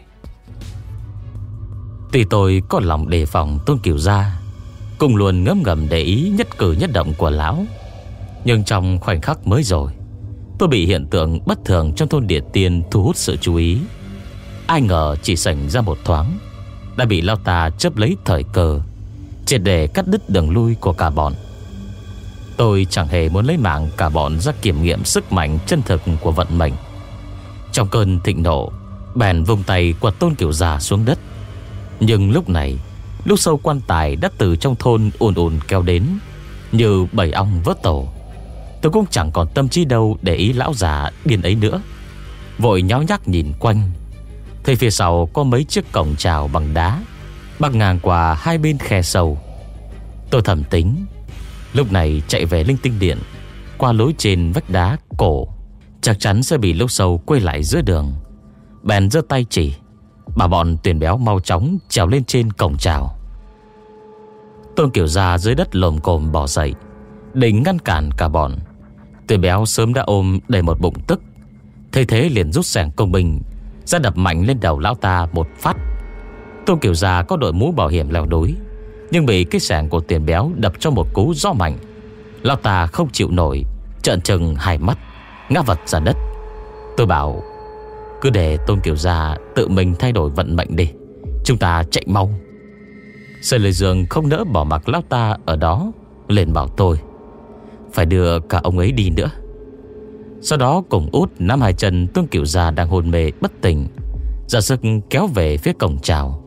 [SPEAKER 1] Tuy tôi có lòng đề phòng Tôn Cửu Gia, cũng luôn ngấm ngầm để ý nhất cử nhất động của lão, nhưng trong khoảnh khắc mới rồi, tôi bị hiện tượng bất thường trong thôn Địa Tiên thu hút sự chú ý. Ai ngờ chỉ xảy ra một thoáng đã bị lão ta chớp lấy thời cơ, triệt để cắt đứt đường lui của cả bọn. Tôi chẳng hề muốn lấy mạng cả bọn ra kiểm nghiệm sức mạnh chân thực của vận mệnh. Trong cơn thịnh nộ, bèn vung tay quật Tôn Cửu Gia xuống đất. Nhưng lúc này, lũ sâu quan tài đã từ trong thôn ùn ùn kéo đến như bầy ong vớt tổ. Tôi cũng chẳng còn tâm trí đâu để ý lão già điên ấy nữa, vội nháo nhác nhìn quanh. Thấy phía sau có mấy chiếc cổng chào bằng đá bắc ngang qua hai bên khe sâu. Tôi thầm tính, lúc này chạy về Linh Tinh Điện qua lối trên vách đá cổ, chắc chắn sẽ bị lũ sâu quay lại giữa đường. Bèn giơ tay chỉ, bảo bọn Tuyền Béo mau chóng trèo lên trên cổng chào. Tôn Cửu Gia dưới đất lồm cồm bò dậy định ngăn cản cả bọn. Tuyền Béo sớm đã ôm đầy một bụng tức, thấy thế liền rút xẻng công binh ra đập mạnh lên đầu lão ta một phát. Tôn Cửu Gia có đội mũ bảo hiểm leo núi, nhưng bị cái xẻng của Tuyền Béo đập cho một cú gió mạnh. Lão ta không chịu nổi, trợn trừng hai mắt, ngã vật ra đất. Tôi bảo, cứ để Tôn Cửu Gia tự mình thay đổi vận mệnh đi, chúng ta chạy mau. Sơn Lê Dương không nỡ bỏ mặc lão ta ở đó, liền bảo tôi phải đưa cả ông ấy đi nữa. Sau đó cùng Út nắm hai chân Tôn Cửu Gia đang hôn mê bất tỉnh, ra sức kéo về phía cổng chào.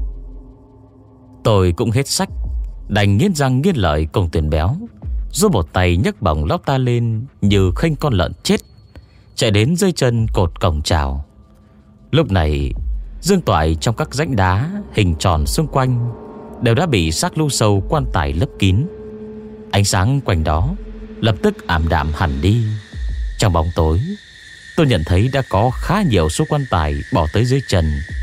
[SPEAKER 1] Tôi cũng hết sách, đành nghiến răng nghiến lợi cùng Tuyền Béo, giúp một tay nhấc bổng lão ta lên như khênh con lợn chết, chạy đến dưới chân cột cổng chào. Lúc này, dương toại trong các rãnh đá hình tròn xung quanh đều đã bị xác lũ sâu quan tài lấp kín. Ánh sáng quanh đó lập tức ảm đạm hẳn đi. Trong bóng tối, tôi nhận thấy đã có khá nhiều số quan tài bỏ tới dưới chân.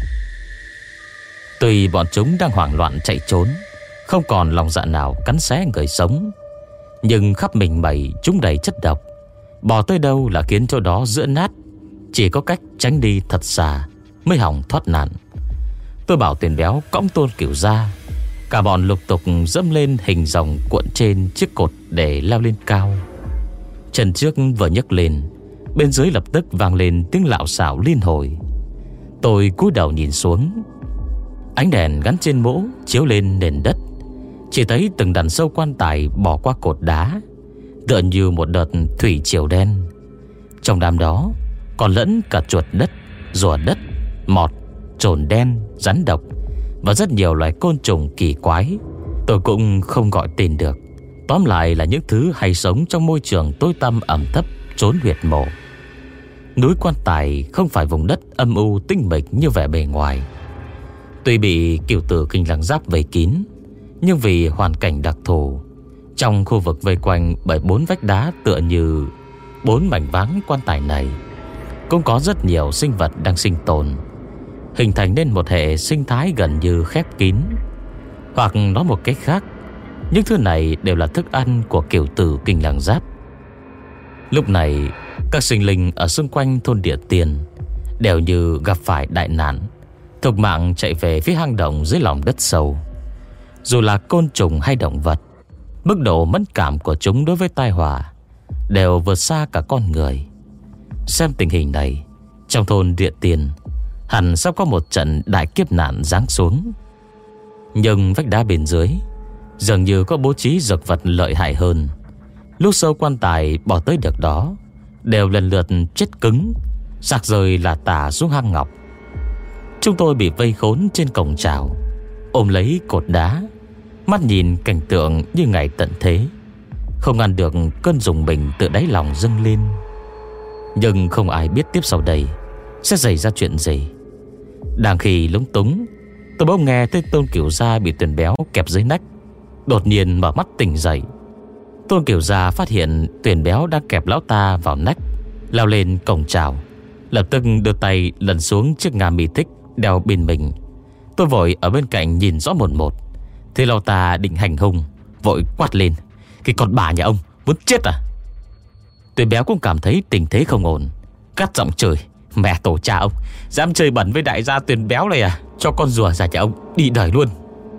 [SPEAKER 1] Tuy bọn chúng đang hoảng loạn chạy trốn, không còn lòng dạ nào cắn xé người sống, nhưng khắp mình mẩy chúng đầy chất độc, bỏ tới đâu là khiến chỗ đó giữa nát. Chỉ có cách tránh đi thật xa mới hỏng thoát nạn. Tôi bảo Tuyền Béo cõng Tôn Cửu Gia. Cả bọn lục tục dẫm lên hình rồng cuộn trên chiếc cột để leo lên cao. Chân trước vừa nhấc lên, bên dưới lập tức vang lên tiếng lạo xạo liên hồi. Tôi cúi đầu nhìn xuống. Ánh đèn gắn trên mũ chiếu lên nền đất, chỉ thấy từng đàn sâu quan tài bỏ qua cột đá, tựa như một đợt thủy triều đen. Trong đám đó còn lẫn cả chuột đất, rùa đất, mọt, trồn đen, rắn độc và rất nhiều loài côn trùng kỳ quái tôi cũng không gọi tên được. Tóm lại là những thứ hay sống trong môi trường tối tăm ẩm thấp trốn huyệt mộ. Núi quan tài không phải vùng đất âm u tinh mịch như vẻ bề ngoài. Tuy bị cửu tử Kinh Lăng Giáp vây kín, nhưng vì hoàn cảnh đặc thù, trong khu vực vây quanh bởi bốn vách đá tựa như bốn mảnh váng quan tài này, cũng có rất nhiều sinh vật đang sinh tồn, hình thành nên một hệ sinh thái gần như khép kín. Hoặc nói một cách khác, những thứ này đều là thức ăn của cửu tử Kinh Lăng Giáp. Lúc này, các sinh linh ở xung quanh thôn Địa Tiền đều như gặp phải đại nạn, thục mạng chạy về phía hang động dưới lòng đất sâu. Dù là côn trùng hay động vật, mức độ mẫn cảm của chúng đối với tai họa đều vượt xa cả con người. Xem tình hình này, trong thôn Địa Tiền hẳn sắp có một trận đại kiếp nạn giáng xuống. Nhưng vách đá bên dưới dường như có bố trí dược vật lợi hại hơn. Lúc sâu quan tài bỏ tới được đó đều lần lượt chết cứng, sạc rời là tả xuống hang ngọc. Chúng tôi bị vây khốn trên cổng chào, ôm lấy cột đá, mắt nhìn cảnh tượng như ngày tận thế, không ngăn được cơn rùng mình từ đáy lòng dâng lên. Nhưng không ai biết tiếp sau đây sẽ xảy ra chuyện gì. Đang khi lúng túng, tôi bỗng nghe thấy Tôn Kiểu Gia bị Tuyền Béo kẹp dưới nách, đột nhiên mở mắt tỉnh dậy. Tôn Kiểu Gia phát hiện Tuyền Béo đang kẹp lão ta vào nách, lao lên cổng chào, lập tức đưa tay lần xuống chiếc ngà mì thích đeo bên mình. Tôi vội ở bên cạnh nhìn rõ một một, thế lão ta định hành hung, vội quát lên: "Cái con bà nhà ông muốn chết à?" Tuyền Béo cũng cảm thấy tình thế không ổn, cắt giọng chửi: "Mẹ tổ cha ông, dám chơi bẩn với đại gia Tuyền Béo này à? Cho con rùa già nhà ông đi đời luôn."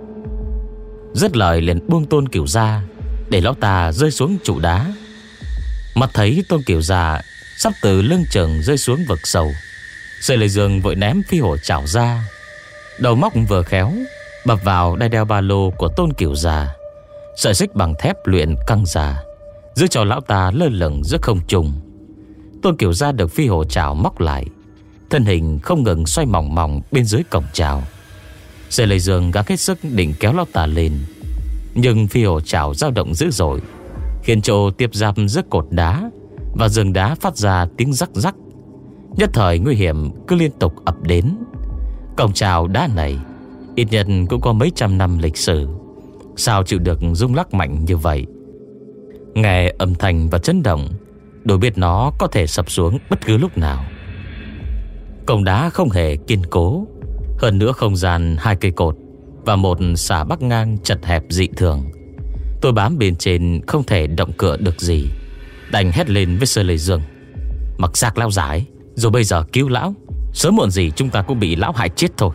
[SPEAKER 1] Dứt lời liền buông Tôn Kiểu Gia, để lão ta rơi xuống trụ đá. Mắt thấy Tôn Kiểu Gia sắp từ lưng chừng rơi xuống vực sâu, Sợi Lệ Dương vội ném phi hổ chảo ra. Đầu móc vừa khéo bập vào đai đeo ba lô của Tôn Kiểu Gia. Sợi xích bằng thép luyện căng ra, giữ cho lão ta lơ lửng giữa không trung. Tôn Kiểu Gia được phi hổ chảo móc lại, thân hình không ngừng xoay mỏng mỏng bên dưới cổng chảo. Sợi Lệ Dương gắng hết sức định kéo lão ta lên, nhưng phi hổ chảo dao động dữ dội, khiến chỗ tiếp giáp giữa cột đá và giường đá phát ra tiếng rắc rắc. Nhất thời nguy hiểm cứ liên tục ập đến. Cổng chào đá này ít nhất cũng có mấy trăm năm lịch sử, sao chịu được rung lắc mạnh như vậy? Nghe âm thanh và chấn động, tôi biết nó có thể sập xuống bất cứ lúc nào. Cổng đá không hề kiên cố, hơn nữa không gian hai cây cột và một xà bắc ngang chật hẹp dị thường. Tôi bám bên trên không thể động cựa được gì, đành hét lên với Sơ Lê Dương: "Mặc xác lão giả ấy, rồi bây giờ cứu lão, sớm muộn gì chúng ta cũng bị lão hại chết thôi."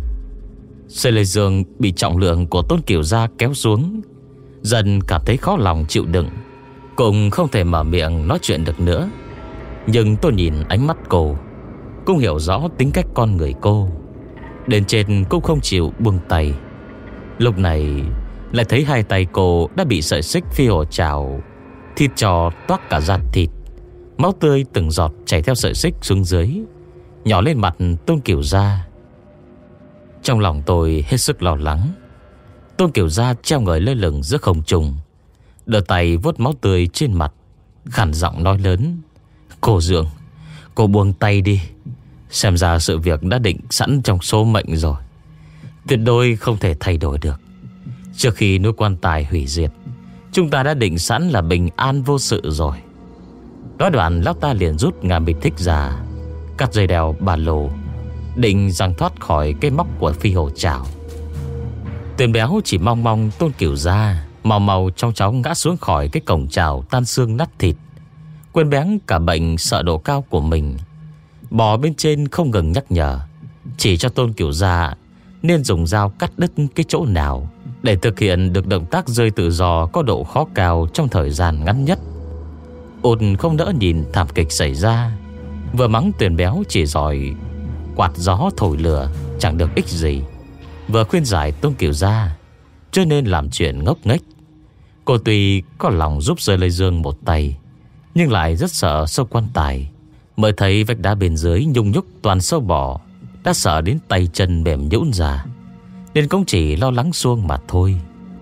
[SPEAKER 1] Sơ Lê Dương bị trọng lượng của Tôn Kiểu Gia kéo xuống, dần cảm thấy khó lòng chịu đựng, cũng không thể mở miệng nói chuyện được nữa. Nhưng tôi nhìn ánh mắt cô, cũng hiểu rõ tính cách con người cô. Đến trên cũng không chịu buông tay. Lúc này lại thấy hai tay cô đã bị sợi xích phi hổ chảo thịt cho toát cả da thịt. Máu tươi từng giọt chảy theo sợi xích xuống dưới, nhỏ lên mặt Tôn Kiểu Gia. Trong lòng tôi hết sức lo lắng. Tôn Kiểu Gia treo người lơ lửng giữa không trung, đưa tay vuốt máu tươi trên mặt, khàn giọng nói lớn: "Cô Dương, cô buông tay đi. Xem ra sự việc đã định sẵn trong số mệnh rồi, tuyệt đối không thể thay đổi được. Trước khi núi quan tài hủy diệt, chúng ta đã định sẵn là bình an vô sự rồi." Nói đoạn lão ta liền rút ngà mịch thích ra, cắt dây đeo ba lô, định giằng thoát khỏi cái móc của phi hổ chảo. Tuyền Béo chỉ mong mong Tôn Kiểu Gia mau mau trong chóng ngã xuống khỏi cái cổng chảo tan xương nát thịt, quên bén cả bệnh sợ độ cao của mình. Bò bên trên không ngừng nhắc nhở, chỉ cho Tôn Kiểu Gia nên dùng dao cắt đứt cái chỗ nào để thực hiện được động tác rơi tự do có độ khó cao trong thời gian ngắn nhất. Út không đỡ nhìn thảm kịch xảy ra, vừa mắng Tuyền Béo chỉ giỏi quạt gió thổi lửa chẳng được ích gì, vừa khuyên giải Tôn Kiểu Gia chưa nên làm chuyện ngốc nghếch. Cô tuy có lòng giúp Sơ Lê Dương một tay, nhưng lại rất sợ sâu quan tài. Mới thấy vách đá bên dưới nhung nhúc toàn sâu bọ, đã sợ đến tay chân mềm nhũn ra, nên cũng chỉ lo lắng xuông mà thôi.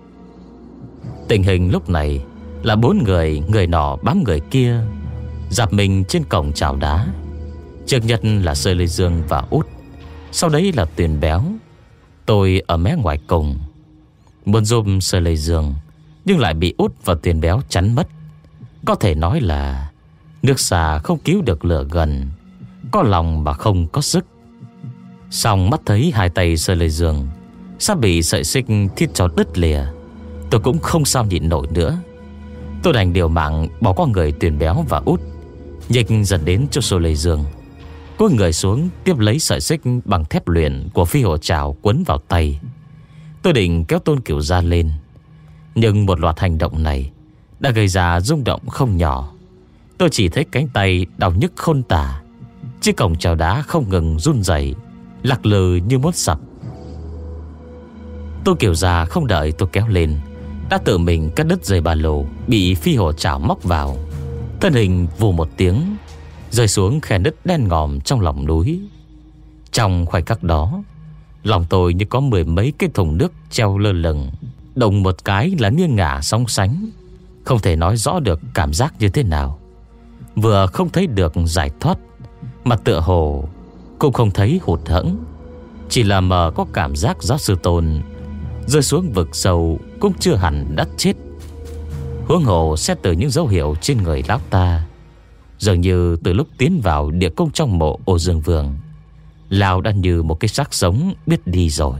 [SPEAKER 1] Tình hình lúc này là bốn người, người nọ bám người kia, dạp mình trên cổng chào đá. Trước nhất là Sơ Lê Dương và Út, sau đấy là Tuyền Béo. Tôi ở mé ngoài cùng, muốn giúp Sơ Lê Dương, nhưng lại bị Út và Tuyền Béo chắn mất. Có thể nói là nước xa không cứu được lửa gần, có lòng mà không có sức. Xong mắt thấy hai tay Sơ Lê Dương sắp bị sợi xích thít cho đứt lìa, tôi cũng không sao nhịn nổi nữa. Tôi đành điều mạng bỏ qua người Tuyền Béo và Út, nhích dần đến chỗ Sơ Lê Dương, cúi người xuống tiếp lấy sợi xích bằng thép luyện của phi hổ chảo quấn vào tay. Tôi định kéo Tôn Kiểu Gia lên, nhưng một loạt hành động này đã gây ra rung động không nhỏ. tôi chỉ thấy cánh tay đau nhức khôn tả. Chiếc cổng chào đá không ngừng run rẩy, lắc lư như muốn sập. Tôi kiểu già không đợi tôi kéo lên, đã tự mình cắt đứt dây ba lô bị phi hổ chảo móc vào. Thân hình vù một tiếng rơi xuống khe nứt đen ngòm trong lòng núi. Trong khoảnh khắc đó, lòng tôi như có mười mấy cái thùng nước treo lơ lửng, động một cái là nghiêng ngả sóng sánh, không thể nói rõ được cảm giác như thế nào. Vừa không thấy được giải thoát, mà tựa hồ cũng không thấy hụt hẫng, chỉ là mờ có cảm giác giáo sư Tôn rơi xuống vực sâu cũng chưa hẳn đã chết. Huống hồ xét từ những dấu hiệu trên người lão ta, dường như từ lúc tiến vào địa cung trong mộ Ô Dương Vương, lão đã như một cái xác sống biết đi rồi.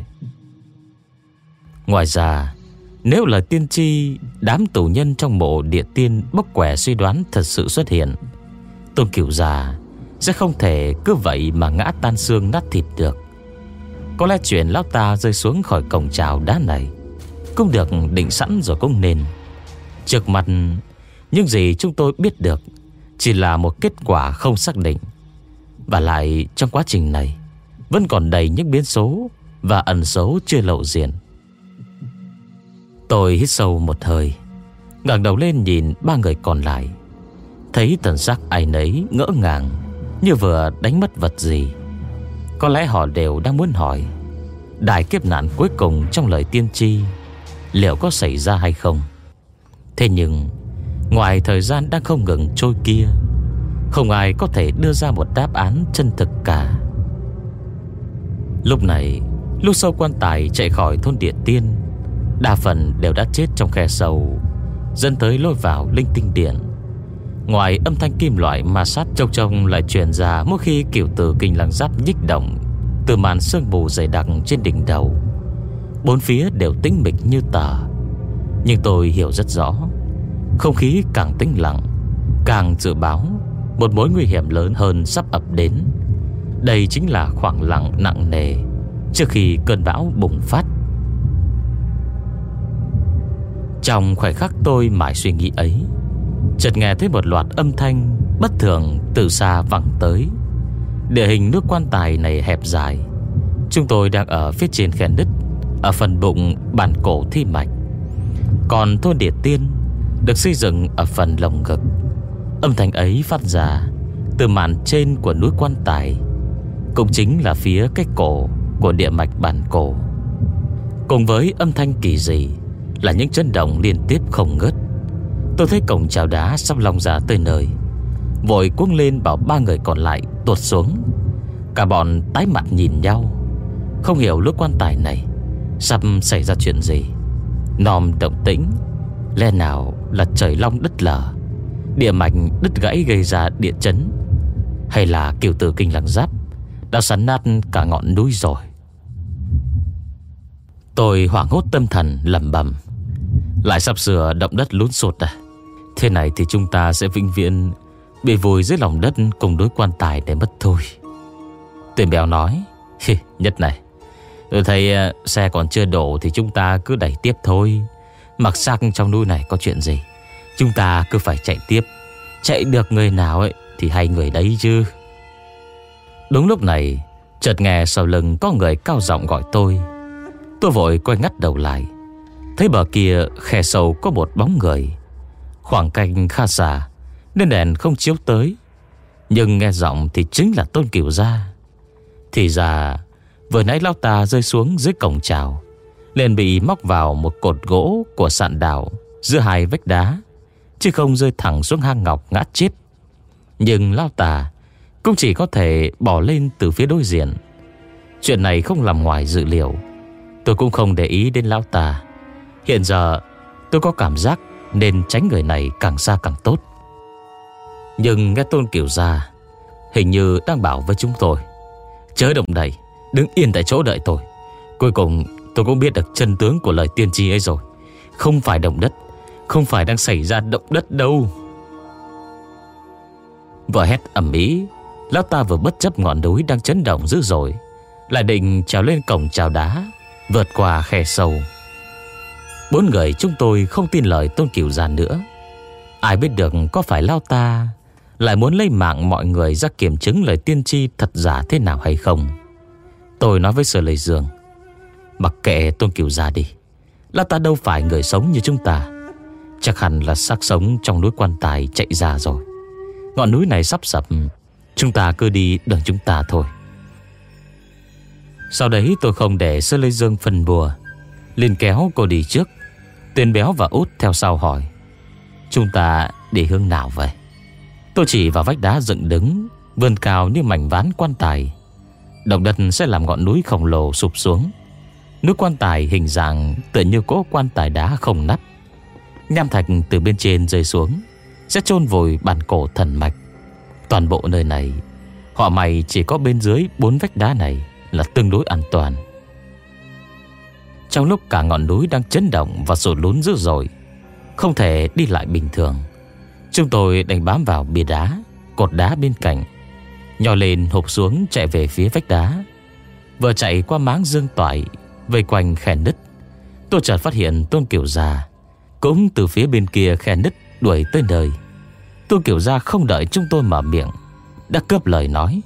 [SPEAKER 1] Ngoài ra, nếu là tiên tri đám tù nhân trong mộ địa tiên bốc quẻ suy đoán thật sự xuất hiện, Tôn Cửu già sẽ không thể cứ vậy mà ngã tan xương nát thịt được. Có lẽ chuyện lão ta rơi xuống khỏi cổng chào đá này cũng được định sẵn rồi cũng nên. Trước mặt, những gì chúng tôi biết được chỉ là một kết quả không xác định. Và lại trong quá trình này vẫn còn đầy những biến số và ẩn số chưa lộ diện. Tôi hít sâu một hơi, ngẩng đầu lên nhìn ba người còn lại, thấy thần sắc ai nấy ngỡ ngàng, như vừa đánh mất vật gì. Có lẽ họ đều đang muốn hỏi đại kiếp nạn cuối cùng trong lời tiên tri liệu có xảy ra hay không. Thế nhưng ngoài thời gian đang không ngừng trôi kia, không ai có thể đưa ra một đáp án chân thực cả. Lúc này, lúc sâu quan tài chạy khỏi thôn Địa Tiên, đa phần đều đã chết trong khe sâu dẫn tới lôi vào linh tinh điện. Ngoài âm thanh kim loại ma sát trông trông lại truyền ra mỗi khi cửu tử kinh lăng giáp nhích động từ màn sương mù dày đặc trên đỉnh đầu, bốn phía đều tĩnh mịch như tờ. Nhưng tôi hiểu rất rõ, không khí càng tĩnh lặng càng dự báo một mối nguy hiểm lớn hơn sắp ập đến. Đây chính là khoảng lặng nặng nề trước khi cơn bão bùng phát. Trong khoảnh khắc tôi mãi suy nghĩ ấy, chợt nghe thấy một loạt âm thanh bất thường từ xa vẳng tới. Địa hình nước quan tài này hẹp dài. Chúng tôi đang ở phía trên khe nứt, ở phần bụng bản cổ thi mạch. Còn thôn Địa Tiên được xây dựng ở phần lồng ngực. Âm thanh ấy phát ra từ màn trên của núi quan tài, cũng chính là phía cái cổ của địa mạch bản cổ. Cùng với âm thanh kỳ dị là những chấn động liên tiếp không ngớt. Tôi thấy cổng chào đá sắp long ra tới nơi, vội cuống lên bảo ba người còn lại tuột xuống. Cả bọn tái mặt nhìn nhau, không hiểu lúc quan tài này sắp xảy ra chuyện gì. Nòm động tĩnh, lẽ nào là trời long đất lở, địa mạch đứt gãy gây ra địa chấn, hay là cửu tử kinh lăng giáp đã xoắn nát cả ngọn núi rồi. Tôi hoảng hốt tâm thần lẩm bẩm, lại sắp sửa động đất lún sụt à? Thế này thì chúng ta sẽ vĩnh viễn bị vùi dưới lòng đất cùng đối quan tài để mất thôi. Tuyển Béo nói, Nhất này, tôi thấy xe còn chưa đổ thì chúng ta cứ đẩy tiếp thôi. Mặc xác trong núi này có chuyện gì, chúng ta cứ phải chạy tiếp. Chạy được người nào ấy thì hay người đấy chứ. Đúng lúc này, chợt nghe sau lưng có người cao giọng gọi tôi. Tôi vội quay ngắt đầu lại, thấy bờ kia khe sâu có một bóng người. Khoảng cách khá xa nên đèn không chiếu tới, nhưng nghe giọng thì chính là Tôn Cửu gia. Thì ra vừa nãy lão ta rơi xuống dưới cổng chào, liền bị móc vào một cột gỗ của sạn đảo giữa hai vách đá, chứ không rơi thẳng xuống hang ngọc ngã chết. Nhưng lão ta cũng chỉ có thể bỏ lên từ phía đối diện. Chuyện này không nằm ngoài dự liệu. Tôi cũng không để ý đến lão ta. Hiện giờ tôi có cảm giác nên tránh người này càng xa càng tốt. Nhưng nghe Tôn Cửu gia hình như đang bảo với chúng tôi, chớ động đậy, đứng yên tại chỗ đợi tôi. Cuối cùng tôi cũng biết được chân tướng của lời tiên tri ấy rồi. Không phải động đất, không phải đang xảy ra động đất đâu. Vừa hét ầm ĩ, lão ta vừa bất chấp ngọn núi đang chấn động dữ dội, lại định trèo lên cổng chào đá, vượt qua khe sâu. Bốn người chúng tôi không tin lời Tôn Cửu gia nữa. Ai biết được có phải lão ta lại muốn lấy mạng mọi người ra kiểm chứng lời tiên tri thật giả thế nào hay không. Tôi nói với Sở Lệ Dương: mặc kệ Tôn Cửu Gia đi, là ta đâu phải người sống như chúng ta. Chắc hẳn là xác sống trong núi quan tài chạy ra rồi. Ngọn núi này sắp sập, chúng ta cứ đi đường chúng ta thôi. Sau đấy tôi không để Sở Lệ Dương phân bùa, liền kéo cô đi trước. Tuyền Béo và Út theo sau hỏi: chúng ta đi hướng nào vậy? Tôi chỉ vào vách đá dựng đứng, vươn cao như mảnh ván quan tài. Động đất sẽ làm ngọn núi khổng lồ sụp xuống. Núi quan tài hình dạng tựa như cỗ quan tài đá không nắp. Nham thạch từ bên trên rơi xuống sẽ chôn vùi bản cổ thần mạch. Toàn bộ nơi này, họ mày chỉ có bên dưới bốn vách đá này là tương đối an toàn. Trong lúc cả ngọn núi đang chấn động và sụt lún dữ dội, không thể đi lại bình thường, chúng tôi đành bám vào bia đá, cột đá bên cạnh, nhò lên hụp xuống chạy về phía vách đá. Vừa chạy qua máng dương toại vây quanh khe nứt, tôi chợt phát hiện Tôn Cửu Gia cũng từ phía bên kia khe nứt đuổi tới nơi. Tôn Cửu Gia không đợi chúng tôi mở miệng đã cướp lời nói: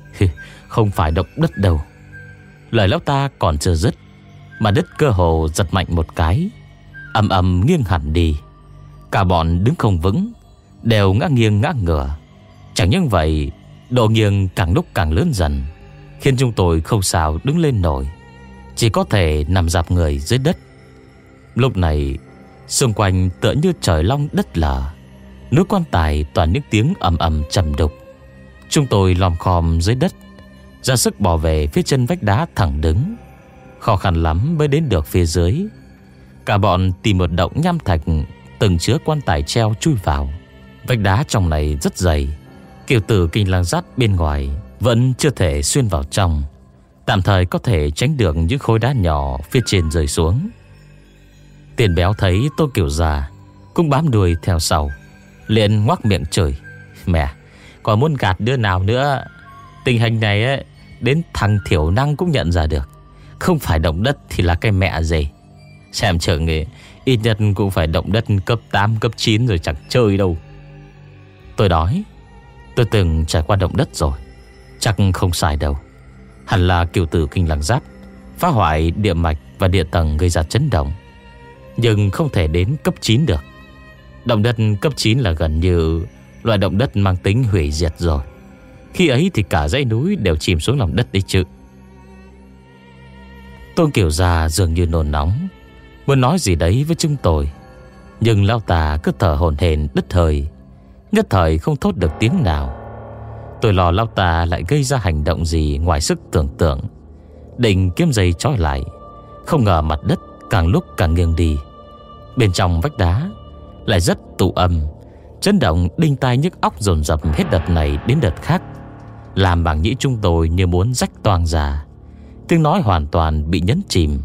[SPEAKER 1] không phải động đất đâu. Lời lão ta còn chưa dứt, mà đất cơ hồ giật mạnh một cái, ầm ầm nghiêng hẳn đi. Cả bọn đứng không vững, đều ngã nghiêng ngã ngửa. Chẳng những vậy, độ nghiêng càng lúc càng lớn dần, khiến chúng tôi không sao đứng lên nổi, chỉ có thể nằm dạp người dưới đất. Lúc này, xung quanh tựa như trời long đất lở, núi quan tài toàn những tiếng ầm ầm trầm đục. Chúng tôi lom khom dưới đất, ra sức bò về phía chân vách đá thẳng đứng. Khó khăn lắm mới đến được phía dưới. Cả bọn tìm một động nham thạch từng chứa quan tài treo chui vào. Vách đá trong này rất dày, kiều tử kinh lang sắt bên ngoài vẫn chưa thể xuyên vào trong, tạm thời có thể tránh được những khối đá nhỏ phía trên rơi xuống. Tiền Béo thấy Tô Cửu Gia cũng bám đuôi theo sau, liền ngoác miệng chửi: mẹ, còn muốn gạt đứa nào nữa? Tình hình này ấy, đến thằng thiểu năng cũng nhận ra được. Không phải động đất thì là cái mẹ gì. Xem chừng ấy, ít nhất cũng phải động đất cấp tám, cấp chín rồi chẳng chơi đâu. Tôi nói: tôi từng trải qua động đất rồi, chắc không sai đâu. Hẳn là kiều tử kinh lang giáp phá hoại địa mạch và địa tầng gây ra chấn động, nhưng không thể đến cấp chín được. Động đất cấp chín là gần như loại động đất mang tính hủy diệt rồi. Khi ấy thì cả dãy núi đều chìm xuống lòng đất đấy chứ. Tôn Cửu Gia dường như nôn nóng, muốn nói gì đấy với chúng tôi, nhưng lão ta cứ thở hổn hển đứt hơi, nhất thời không thốt được tiếng nào. Tôi lo lão ta lại gây ra hành động gì ngoài sức tưởng tượng, định kiếm dây trói lại. Không ngờ mặt đất càng lúc càng nghiêng đi. Bên trong vách đá lại rất tụ âm, chấn động đinh tai nhức óc dồn dập hết đợt này đến đợt khác, làm màng nhĩ chúng tôi như muốn rách toang ra. Tiếng nói hoàn toàn bị nhấn chìm.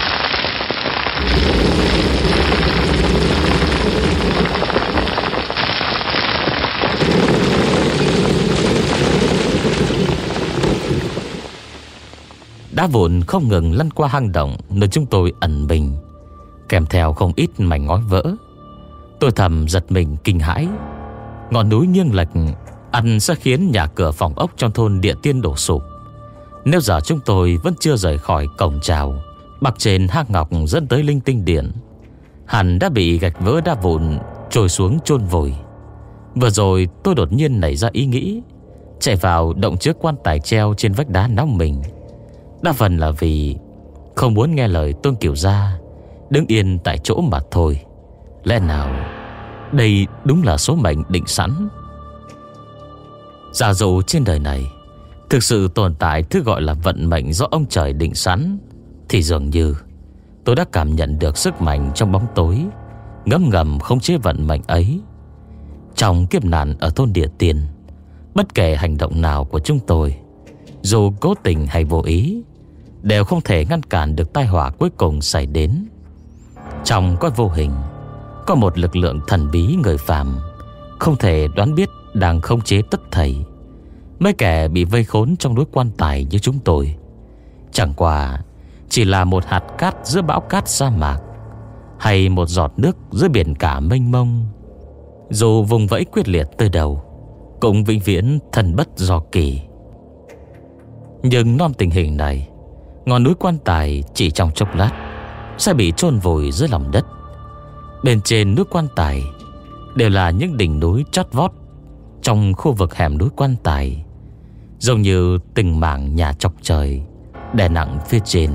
[SPEAKER 1] Đá vụn không ngừng lăn qua hang động nơi chúng tôi ẩn mình, kèm theo không ít mảnh ngói vỡ. Tôi thầm giật mình kinh hãi. Ngọn núi nghiêng lệch ăn sẽ khiến nhà cửa phòng ốc trong thôn Địa Tiên đổ sụp. Nếu giờ chúng tôi vẫn chưa rời khỏi cổng chào bậc trên hang ngọc dẫn tới linh tinh điện, hẳn đã bị gạch vỡ đá vụn trôi xuống chôn vùi. Vừa rồi tôi đột nhiên nảy ra ý nghĩ chạy vào động chứa quan tài treo trên vách đá nóng mình. Đa phần là vì không muốn nghe lời Tôn Cửu Gia đứng yên tại chỗ mà thôi. Lẽ nào đây đúng là số mệnh định sẵn? Giả dụ trên đời này thực sự tồn tại thứ gọi là vận mệnh do ông trời định sẵn, thì dường như tôi đã cảm nhận được sức mạnh trong bóng tối ngấm ngầm khống chế vận mệnh ấy. Trong kiếp nạn ở thôn Địa Tiên, bất kể hành động nào của chúng tôi, dù cố tình hay vô ý, đều không thể ngăn cản được tai họa cuối cùng xảy đến. Trong cõi vô hình có một lực lượng thần bí người phàm không thể đoán biết đang khống chế tất thảy. Mấy kẻ bị vây khốn trong núi quan tài như chúng tôi chẳng qua chỉ là một hạt cát giữa bão cát sa mạc, hay một giọt nước giữa biển cả mênh mông. Dù vùng vẫy quyết liệt tới đâu, cũng vĩnh viễn thần bất do kỳ. Nhưng non tình hình này, ngọn núi quan tài chỉ trong chốc lát sẽ bị chôn vùi dưới lòng đất. Bên trên núi quan tài đều là những đỉnh núi chót vót trong khu vực hẻm núi quan tài, giống như từng mảng nhà chọc trời đè nặng phía trên.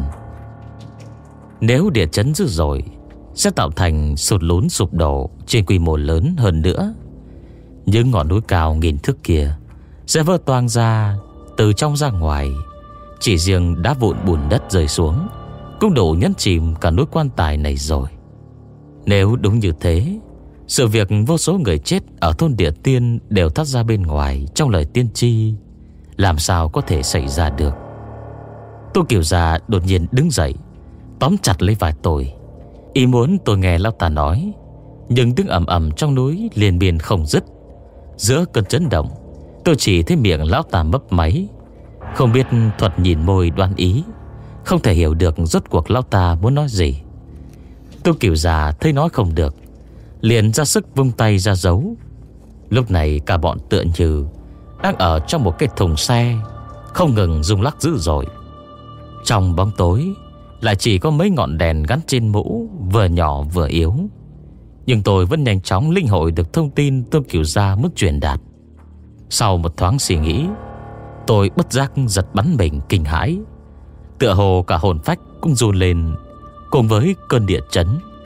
[SPEAKER 1] Nếu địa chấn dữ dội sẽ tạo thành sụt lún sụp đổ trên quy mô lớn hơn nữa. Những ngọn núi cao nghìn thước kia sẽ vỡ toang ra từ trong ra ngoài. Chỉ riêng đá vụn bùn đất rơi xuống cũng đủ nhấn chìm cả núi quan tài này rồi. Nếu đúng như thế, sự việc vô số người chết ở thôn Địa Tiên đều thắt ra bên ngoài trong lời tiên tri làm sao có thể xảy ra được. Tô Kiều Gia đột nhiên đứng dậy, tóm chặt lấy vai tôi, ý muốn tôi nghe lão ta nói. Nhưng tiếng ầm ầm trong núi liền miên không dứt. Giữa cơn chấn động, tôi chỉ thấy miệng lão ta mấp máy, không biết thuật nhìn môi đoán ý, không thể hiểu được rốt cuộc lão ta muốn nói gì. Tô Kiều Gia thấy nói không được, liền ra sức vung tay ra dấu. Lúc này cả bọn tựa như đang ở trong một cái thùng xe không ngừng rung lắc dữ dội. Trong bóng tối lại chỉ có mấy ngọn đèn gắn trên mũ, vừa nhỏ vừa yếu. Nhưng tôi vẫn nhanh chóng linh hội được thông tin Tô Kiều Gia muốn truyền đạt. Sau một thoáng suy nghĩ, tôi bất giác giật bắn mình kinh hãi, tựa hồ cả hồn phách cũng run lên cùng với cơn địa chấn.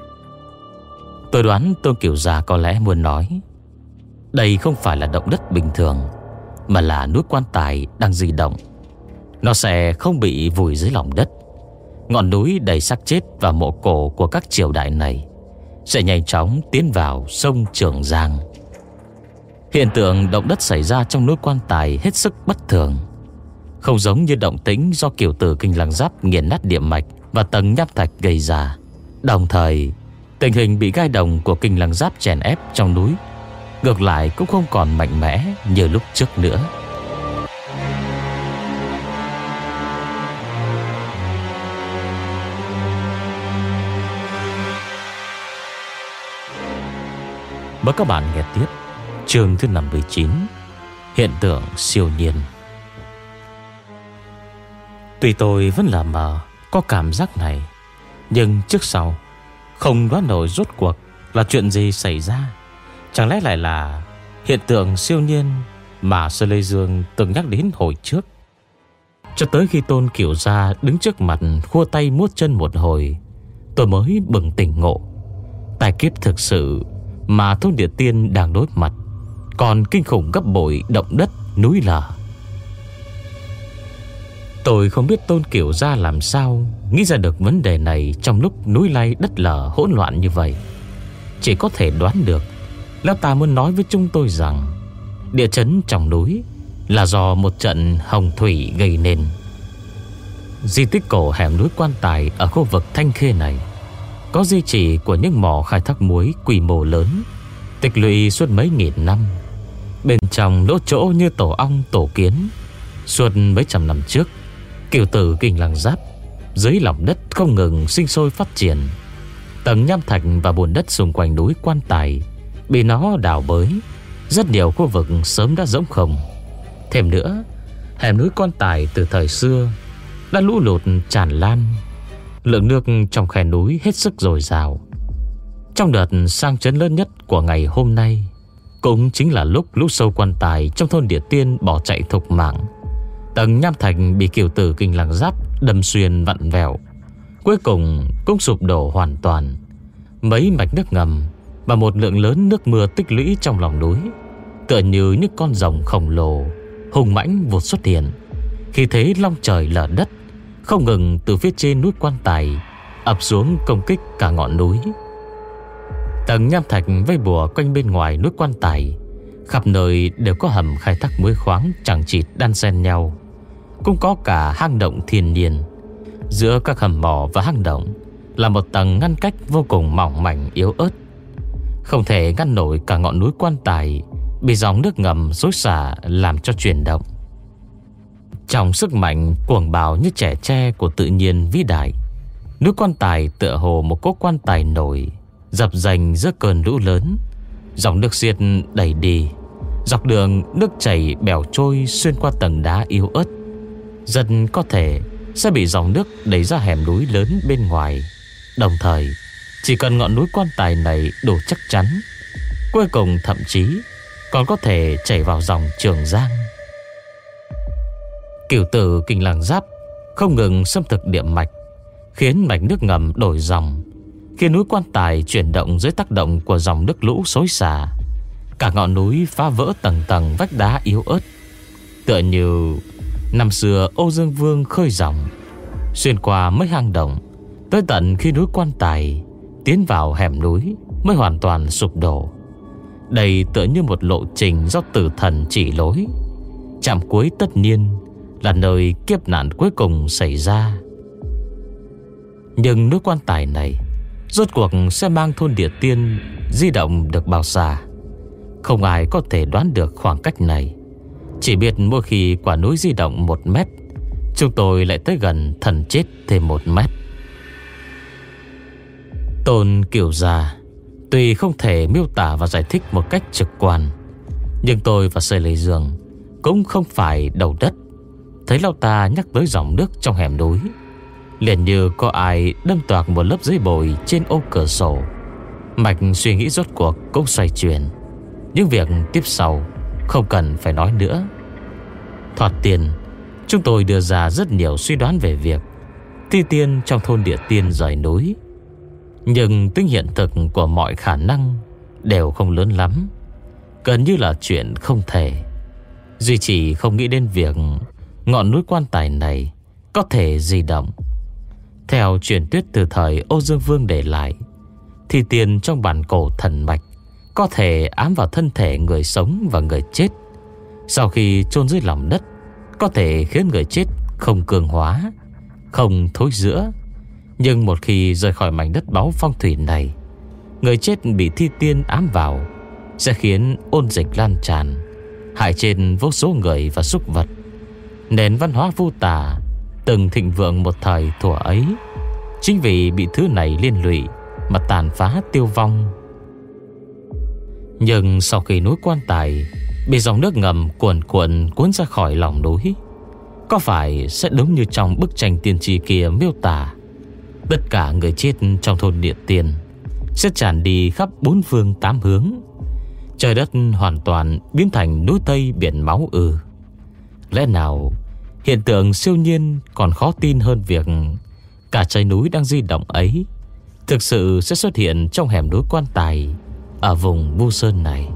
[SPEAKER 1] Tôi đoán Tô Kiều Gia có lẽ muốn nói đây không phải là động đất bình thường, mà là núi quan tài đang di động. Nó sẽ không bị vùi dưới lòng đất. Ngọn núi đầy xác chết và mộ cổ của các triều đại này sẽ nhanh chóng tiến vào sông Trường Giang. Hiện tượng động đất xảy ra trong núi quan tài hết sức bất thường, không giống như động tĩnh do Kiều Tử Kinh Lăng Giáp nghiền nát địa mạch và tầng nham thạch gây ra. Đồng thời, tình hình bị gai đồng của Kinh Lăng Giáp chèn ép trong núi ngược lại cũng không còn mạnh mẽ như lúc trước nữa. Mời các bạn nghe tiếp chương thứ năm mươi chín, hiện tượng siêu nhiên. Tuy tôi vẫn là mờ có cảm giác này, nhưng trước sau không đoán nổi rốt cuộc là chuyện gì xảy ra. Chẳng lẽ lại là hiện tượng siêu nhiên mà Sơ Lê Dương từng nhắc đến hồi trước? Cho tới khi Tôn Kiều Gia đứng trước mặt khua tay múa chân một hồi, tôi mới bừng tỉnh ngộ. Tai kiếp thực sự mà thôn Địa Tiên đang đối mặt còn kinh khủng gấp bội động đất núi lở. Tôi không biết Tôn Kiều Gia làm sao nghĩ ra được vấn đề này trong lúc núi lay đất lở hỗn loạn như vậy. Chỉ có thể đoán được lão ta muốn nói với chúng tôi rằng địa chấn trong núi là do một trận hồng thủy gây nên. Di tích cổ hẻm núi quan tài ở khu vực Thanh Khê này có di chỉ của những mỏ khai thác muối quy mô lớn, tích lũy suốt mấy nghìn năm. Bên trong lỗ chỗ như tổ ong tổ kiến. Suốt mấy trăm năm trước, Kiều Tử Kinh Lăng Giáp dưới lòng đất không ngừng sinh sôi phát triển. Tầng nham thạch và bùn đất xung quanh núi quan tài bị nó đào bới, rất nhiều khu vực sớm đã rỗng không. Thêm nữa, hẻm núi quan tài từ thời xưa đã lũ lụt tràn lan, lượng nước trong khe núi hết sức dồi dào. Trong đợt sang chấn lớn nhất của ngày hôm nay, cũng chính là lúc lũ sâu quan tài trong thôn Địa Tiên bỏ chạy thục mạng. Tầng nham thạch bị Kiều Tử Kinh Lăng Giáp đâm xuyên vặn vẹo, cuối cùng cũng sụp đổ hoàn toàn. Mấy mạch nước ngầm và một lượng lớn nước mưa tích lũy trong lòng núi, tựa như những con rồng khổng lồ hùng mãnh vụt xuất hiện, khi thế long trời lở đất, không ngừng từ phía trên núi quan tài ập xuống công kích cả ngọn núi. Tầng nham thạch vây bùa quanh bên ngoài núi quan tài, khắp nơi đều có hầm khai thác muối khoáng chẳng chịt đan xen nhau, cũng có cả hang động thiên nhiên. Giữa các hầm mỏ và hang động là một tầng ngăn cách vô cùng mỏng mảnh yếu ớt, không thể ngăn nổi cả ngọn núi quan tài bị dòng nước ngầm xối xả làm cho chuyển động. Trong sức mạnh cuồng bạo như trẻ tre của tự nhiên vĩ đại, núi quan tài tựa hồ một cỗ quan tài nổi dập dành giữa cơn lũ lớn. Dòng nước xiết đẩy đi, Dọc đường nước chảy bèo trôi xuyên qua tầng đá yếu ớt, rất có thể sẽ bị dòng nước đẩy ra hẻm núi lớn bên ngoài. Đồng thời, chỉ cần ngọn núi quan tài này đủ chắc chắn, cuối cùng thậm chí còn có thể chảy vào dòng Trường Giang. Cửu tử Kình Làng Giáp không ngừng xâm thực địa mạch, khiến mạch nước ngầm đổi dòng, khiến núi quan tài chuyển động dưới tác động của dòng nước lũ xối xả. Cả ngọn núi phá vỡ tầng tầng vách đá yếu ớt, tựa như năm xưa Âu Dương Vương khơi dòng xuyên qua mấy hang động, tới tận khi núi quan tài tiến vào hẻm núi mới hoàn toàn sụp đổ. Đây tựa như một lộ trình do tử thần chỉ lối. Trạm cuối tất nhiên là nơi kiếp nạn cuối cùng xảy ra. Nhưng núi quan tài này rốt cuộc sẽ mang thôn Địa Tiên di động được bao xa? Không ai có thể đoán được khoảng cách này. Chỉ biết mỗi khi quả núi di động một mét, chúng tôi lại tới gần thần chết thêm một mét. Tôn Kiều Gia tuy không thể miêu tả và giải thích một cách trực quan, nhưng tôi và Sơi Lê Dương cũng không phải đầu đất. Thấy lão ta nhắc tới dòng nước trong hẻm núi, liền như có ai đâm toạc một lớp giấy bồi trên ô cửa sổ. Mạch suy nghĩ rốt cuộc cũng xoay chuyển. Những việc tiếp sau không cần phải nói nữa. Thoạt tiền, chúng tôi đưa ra rất nhiều suy đoán về việc thi tiên trong thôn Địa Tiên rời núi, nhưng tính hiện thực của mọi khả năng đều không lớn lắm, gần như là chuyện không thể. Duy chỉ không nghĩ đến việc ngọn núi quan tài này có thể di động. Theo truyền thuyết từ thời Âu Dương Vương để lại, thi tiên trong bản cổ thần mạch có thể ám vào thân thể người sống và người chết. Sau khi chôn dưới lòng đất, có thể khiến người chết không cường hóa, không thối rữa. Nhưng một khi rời khỏi mảnh đất báu phong thủy này, người chết bị thi tiên ám vào sẽ khiến ôn dịch lan tràn, hại chết vô số người và súc vật. Nền văn hóa Vu Tà từng thịnh vượng một thời thuở ấy, chính vì bị thứ này liên lụy mà tàn phá tiêu vong. Nhưng sau khi núi quan tài bị dòng nước ngầm cuồn cuộn cuốn ra khỏi lòng núi, có phải sẽ đúng như trong bức tranh tiên tri kia miêu tả, tất cả người chết trong thôn Địa Tiên sẽ tràn đi khắp bốn phương tám hướng, trời đất hoàn toàn biến thành núi Tây biển máu ư? Lẽ nào hiện tượng siêu nhiên còn khó tin hơn việc cả trái núi đang di động ấy thực sự sẽ xuất hiện trong hẻm núi quan tài ở vùng Vu Sơn này?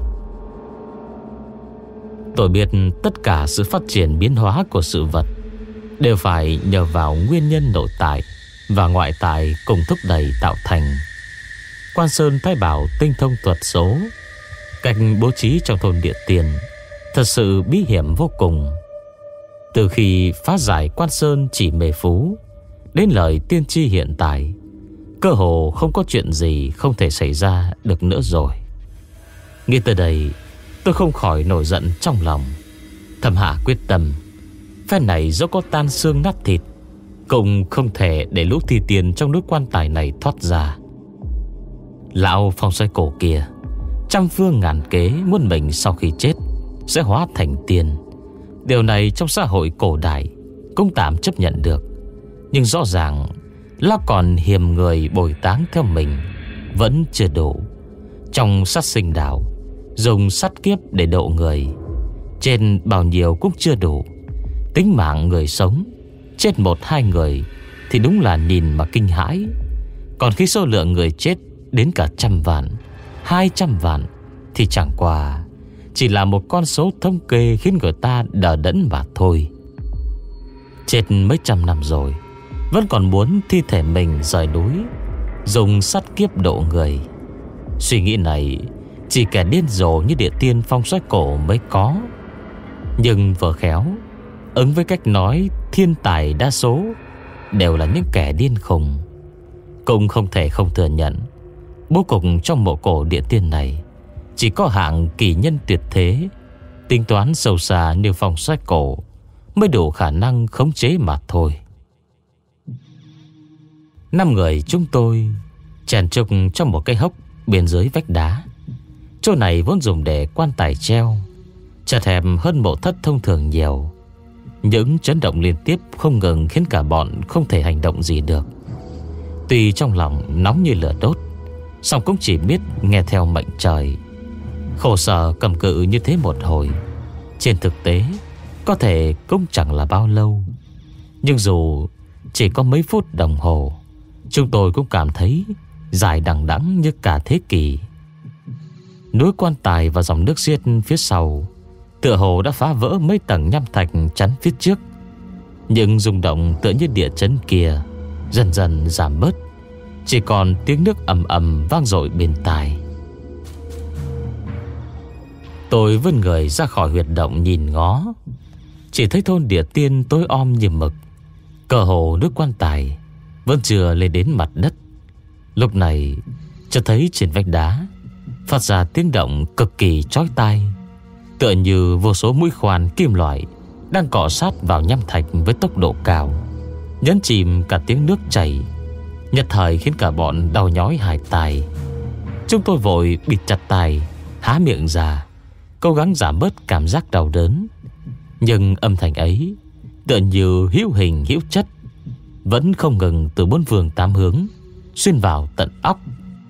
[SPEAKER 1] Tôi biết tất cả sự phát triển biến hóa của sự vật đều phải nhờ vào nguyên nhân nội tại và ngoại tại cùng thúc đẩy tạo thành. Quan Sơn Thái Bảo tinh thông thuật số, cách bố trí trong thôn Địa Tiên thật sự bí hiểm vô cùng. Từ khi phá giải Quan Sơn chỉ mê phú đến lời tiên tri hiện tại, cơ hồ không có chuyện gì không thể xảy ra được nữa rồi. Nghĩ tới đây, tôi không khỏi nổi giận trong lòng, thầm hạ quyết tâm, phe này dẫu có tan xương nát thịt cũng không thể để lũ thi tiên trong núi quan tài này thoát ra. Lão phong xoay cổ kia trăm phương ngàn kế muốn mình sau khi chết sẽ hóa thành tiên. Điều này trong xã hội cổ đại cũng tạm chấp nhận được, nhưng rõ ràng lão còn hiềm người bồi táng theo mình vẫn chưa đủ. Trong sát sinh đạo, dùng sát kiếp để độ người, trên bao nhiêu cũng chưa đủ. Tính mạng người sống chết một hai người thì đúng là nhìn mà kinh hãi. Còn khi số lượng người chết đến cả trăm vạn, hai trăm vạn thì chẳng qua chỉ là một con số thống kê khiến người ta đờ đẫn mà thôi. Chết mấy trăm năm rồi vẫn còn muốn thi thể mình rời núi, dùng sát kiếp độ người. Suy nghĩ này chỉ kẻ điên rồ như Địa Tiên Phong Xoáy Cổ mới có. Nhưng vừa khéo ứng với cách nói thiên tài đa số đều là những kẻ điên khùng. Cũng không thể không thừa nhận, bố cục trong mộ cổ Địa Tiên này chỉ có hạng kỳ nhân tuyệt thế, tính toán sâu xa như Phong Xoáy Cổ mới đủ khả năng khống chế mà thôi. Năm người chúng tôi chèn trục trong một cái hốc bên dưới vách đá. Chỗ này vốn dùng để quan tài treo, chật hẹp hơn mộ thất thông thường nhiều. Những chấn động liên tiếp không ngừng khiến cả bọn không thể hành động gì được. Tuy trong lòng nóng như lửa đốt, song cũng chỉ biết nghe theo mệnh trời. Khổ sở cầm cự như thế một hồi, trên thực tế có thể cũng chẳng là bao lâu. Nhưng dù chỉ có mấy phút đồng hồ, chúng tôi cũng cảm thấy dài đằng đẵng như cả thế kỷ. Núi quan tài và dòng nước xiết phía sau tựa hồ đã phá vỡ mấy tầng nham thạch chắn phía trước. Nhưng rung động tựa như địa chấn kia dần dần giảm bớt, chỉ còn tiếng nước ầm ầm vang dội bên tai. Tôi vươn người ra khỏi huyệt động nhìn ngó, chỉ thấy thôn Địa Tiên tối om như mực. Cờ hồ nước quan tài vẫn chưa lên đến mặt đất. Lúc này cho thấy trên vách đá phát ra tiếng động cực kỳ chói tai, tựa như vô số mũi khoan kim loại đang cọ sát vào nham thạch với tốc độ cao, nhấn chìm cả tiếng nước chảy, nhất thời khiến cả bọn đau nhói hai tai. Chúng tôi vội bịt chặt tai, há miệng ra, cố gắng giảm bớt cảm giác đau đớn. Nhưng âm thanh ấy tựa như hữu hình hữu chất, vẫn không ngừng từ bốn phương tám hướng xuyên vào tận óc.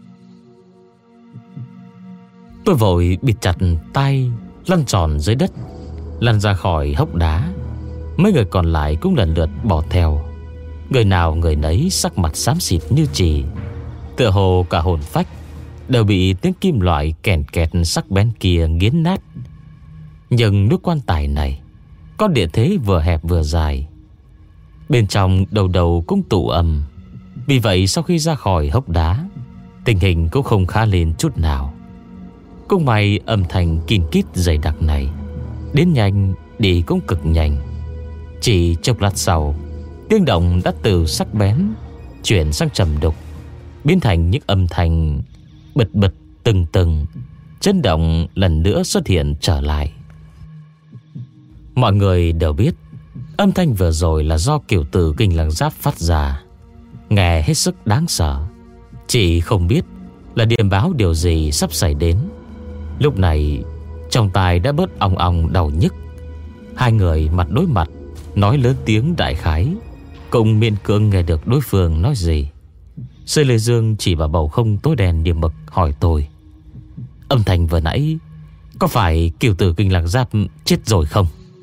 [SPEAKER 1] Tôi vội bịt chặt tay, lăn tròn dưới đất, lăn ra khỏi hốc đá. Mấy người còn lại cũng lần lượt bỏ theo, người nào người nấy sắc mặt xám xịt như chì, tựa hồ cả hồn phách đều bị tiếng kim loại kèn kẹt sắc bén kia nghiến nát. Nhưng nước quan tài này có địa thế vừa hẹp vừa dài, bên trong đầu đầu cũng tụ âm. Vì vậy sau khi ra khỏi hốc đá, tình hình cũng không khá lên chút nào. Cũng may âm thanh kín kít dày đặc này đến nhanh đi cũng cực nhanh. Chỉ chốc lát sau, tiếng động đã từ sắc bén chuyển sang trầm đục, biến thành những âm thanh bật bật từng từng. Chấn động lần nữa xuất hiện trở lại. Mọi người đều biết âm thanh vừa rồi là do Cửu Tử Kinh Lăng Giáp phát ra, nghe hết sức đáng sợ. Chỉ không biết là điềm báo điều gì sắp xảy đến. Lúc này trong tai đã bớt ong ong đau nhức. Hai người mặt đối mặt nói lớn tiếng đại khái, cùng miễn cưỡng nghe được đối phương nói gì. Sơi Lê Dương chỉ vào bầu không tối đen điểm mực hỏi tôi: âm thanh vừa nãy có phải Cửu Tử Kinh Lăng Giáp chết rồi không?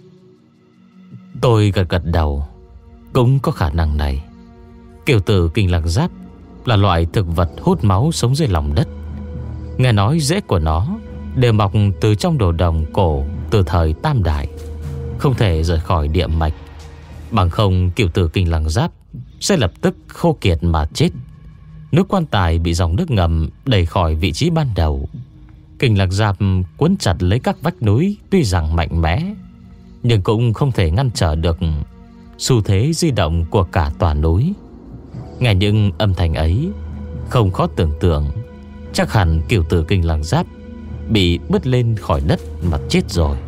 [SPEAKER 1] Tôi gật gật đầu, cũng có khả năng này. Cửu Tử Kinh Lăng Giáp là loại thực vật hút máu sống dưới lòng đất. Nghe nói rễ của nó đều mọc từ trong đồ đồng cổ từ thời Tam Đại, không thể rời khỏi địa mạch. Bằng không Cửu Tử Kinh Lăng Giáp sẽ lập tức khô kiệt mà chết. Nước quan tài bị dòng nước ngầm đẩy khỏi vị trí ban đầu. Kinh Lăng Giáp cuốn chặt lấy các vách núi, tuy rằng mạnh mẽ nhưng cũng không thể ngăn trở được xu thế di động của cả tòa núi. Nghe những âm thanh ấy, không khó tưởng tượng chắc hẳn Cửu Tử Kinh Lăng Giáp bị bứt lên khỏi đất mà chết rồi.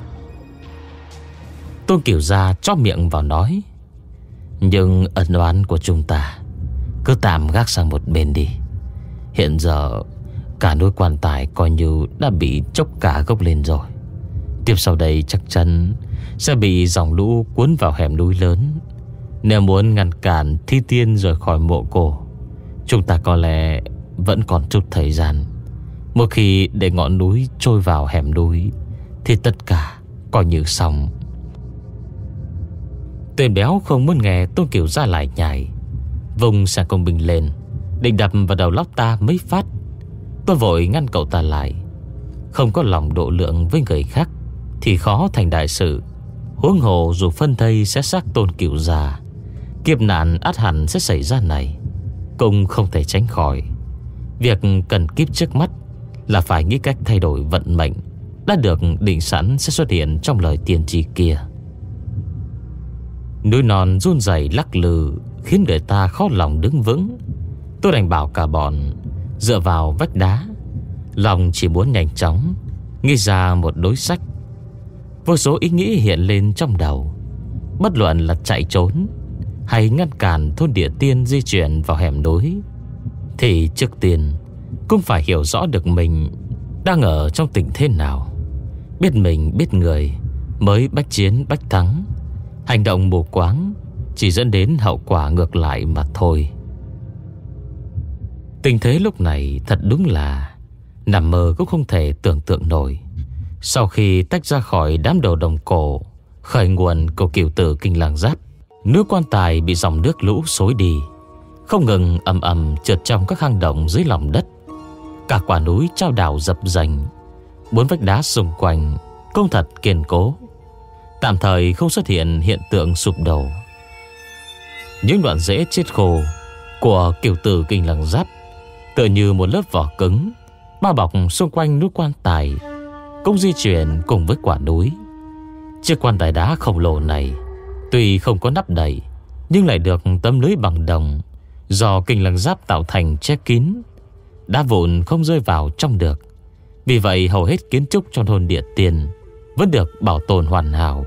[SPEAKER 1] Tôn Cửu Gia chó miệng vào nói: nhưng ân oán của chúng ta cứ tạm gác sang một bên đi. Hiện giờ cả núi quan tài coi như đã bị chốc cả gốc lên rồi. Tiếp sau đây chắc chắn sẽ bị dòng lũ cuốn vào hẻm núi lớn. Nếu muốn ngăn cản Thi Tiên rời khỏi mộ cổ, chúng ta có lẽ vẫn còn chút thời gian. Một khi để ngọn núi trôi vào hẻm núi thì tất cả coi như xong. Tên béo không muốn nghe Tôn Cửu Gia lại nhảy, vùng sang công binh lên định đập vào đầu lóc ta mấy phát. Tôi vội ngăn cậu ta lại. Không có lòng độ lượng với người khác thì khó thành đại sự. Huống hồ dù phân thây sẽ xác Tôn Cửu Gia, kiếp nạn ắt hẳn sẽ xảy ra này cũng không thể tránh khỏi. Việc cần kíp trước mắt là phải nghĩ cách thay đổi vận mệnh đã được định sẵn sẽ xuất hiện trong lời tiên tri kia. Núi non run rẩy lắc lư khiến người ta khó lòng đứng vững. Tôi đành bảo cả bọn dựa vào vách đá, lòng chỉ muốn nhanh chóng nghĩ ra một đối sách. Vô số ý nghĩ hiện lên trong đầu. Bất luận là chạy trốn hay ngăn cản thôn Địa Tiên di chuyển vào hẻm núi, thì trước tiên cũng phải hiểu rõ được mình đang ở trong tình thế nào. Biết mình biết người mới bách chiến bách thắng. Hành động mù quáng chỉ dẫn đến hậu quả ngược lại mà thôi. Tình thế lúc này thật đúng là nằm mơ cũng không thể tưởng tượng nổi. Sau khi tách ra khỏi đám đầu đồng cổ, khởi nguồn của Cửu Tử Kinh Làng Giáp, nước quan tài bị dòng nước lũ xối đi, không ngừng ầm ầm trượt trong các hang động dưới lòng đất. Cả quả núi trao đảo dập dềnh, bốn vách đá xung quanh công thật kiên cố, tạm thời không xuất hiện hiện tượng sụp đổ. Những đoạn rễ chết khô của Cửu Tử Kinh Làng Giáp tựa như một lớp vỏ cứng bao bọc xung quanh núi quan tài, cũng di chuyển cùng với quả núi. Chiếc quan tài đá khổng lồ này tuy không có nắp đậy, nhưng lại được tấm lưới bằng đồng do Kinh Làng Giáp tạo thành che kín, đá vụn không rơi vào trong được. Vì vậy hầu hết kiến trúc trong thôn Địa Tiên vẫn được bảo tồn hoàn hảo.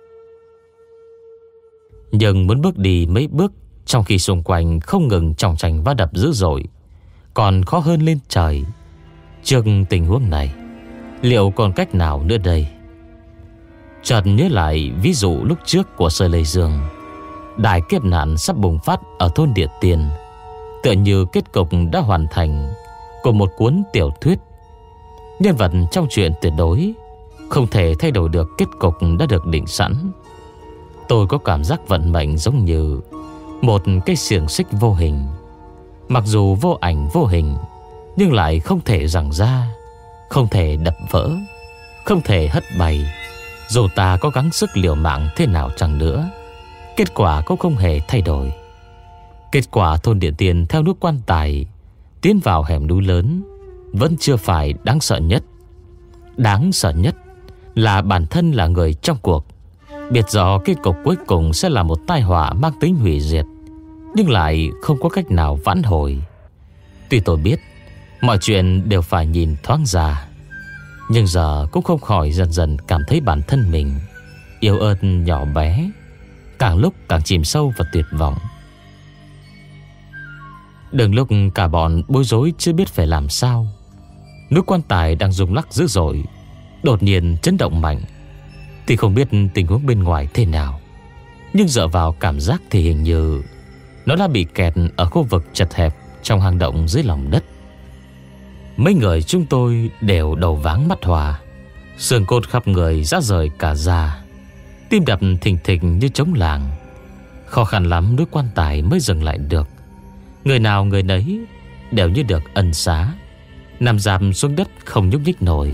[SPEAKER 1] Nhưng muốn bước đi mấy bước trong khi xung quanh không ngừng chòng chành va đập dữ dội còn khó hơn lên trời. Trước tình huống này, liệu còn cách nào nữa đây? Chợt nhớ lại ví dụ lúc trước của Sơ Lê Dương, đại kiếp nạn sắp bùng phát ở thôn Địa Tiên, tựa như kết cục đã hoàn thành của một cuốn tiểu thuyết. Nhân vật trong chuyện tuyệt đối không thể thay đổi được kết cục đã được định sẵn. Tôi có cảm giác vận mệnh giống như một cái xiềng xích vô hình, mặc dù vô ảnh vô hình, nhưng lại không thể giằng ra, không thể đập vỡ, không thể hất bay. Dù ta có gắng sức liều mạng thế nào chăng nữa, kết quả cũng không hề thay đổi. Kết quả thôn Địa Tiên theo nước quan tài tiến vào hẻm núi lớn vẫn chưa phải đáng sợ nhất. Đáng sợ nhất là bản thân là người trong cuộc, biết rõ kết cục cuối cùng sẽ là một tai họa mang tính hủy diệt, nhưng lại không có cách nào vãn hồi. Tuy tôi biết mọi chuyện đều phải nhìn thoáng ra, nhưng giờ cũng không khỏi dần dần cảm thấy bản thân mình yếu ớt nhỏ bé, càng lúc càng chìm sâu vào tuyệt vọng. Đừng lúc cả bọn bối rối chưa biết phải làm sao, núi quan tài đang rung lắc dữ dội đột nhiên chấn động mạnh. Thì không biết tình huống bên ngoài thế nào, nhưng dựa vào cảm giác thì hình như nó đã bị kẹt ở khu vực chật hẹp trong hang động dưới lòng đất. Mấy người chúng tôi đều đầu váng mắt hoa, xương cốt khắp người rã rời cả da, tim đập thình thịch như trống làng. Khó khăn lắm núi quan tài mới dừng lại được. Người nào người nấy đều như được ân xá, nằm rạp xuống đất không nhúc nhích nổi.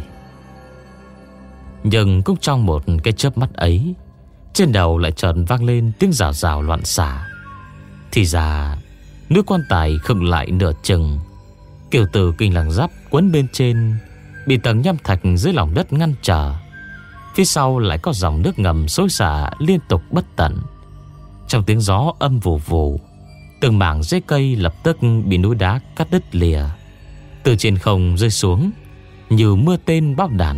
[SPEAKER 1] Nhưng cũng trong một cái chớp mắt ấy, trên đầu lại chợt vang lên tiếng rào rào loạn xả. Thì ra núi quan tài khựng lại nửa chừng. Cửu Tử Kinh Làng Giáp quấn bên trên bị tầng nham thạch dưới lòng đất ngăn trở. Phía sau lại có dòng nước ngầm xối xả liên tục bất tận. Trong tiếng gió âm vù vù, từng mảng rễ cây lập tức bị núi đá cắt đứt lìa, từ trên không rơi xuống như mưa tên bom đạn.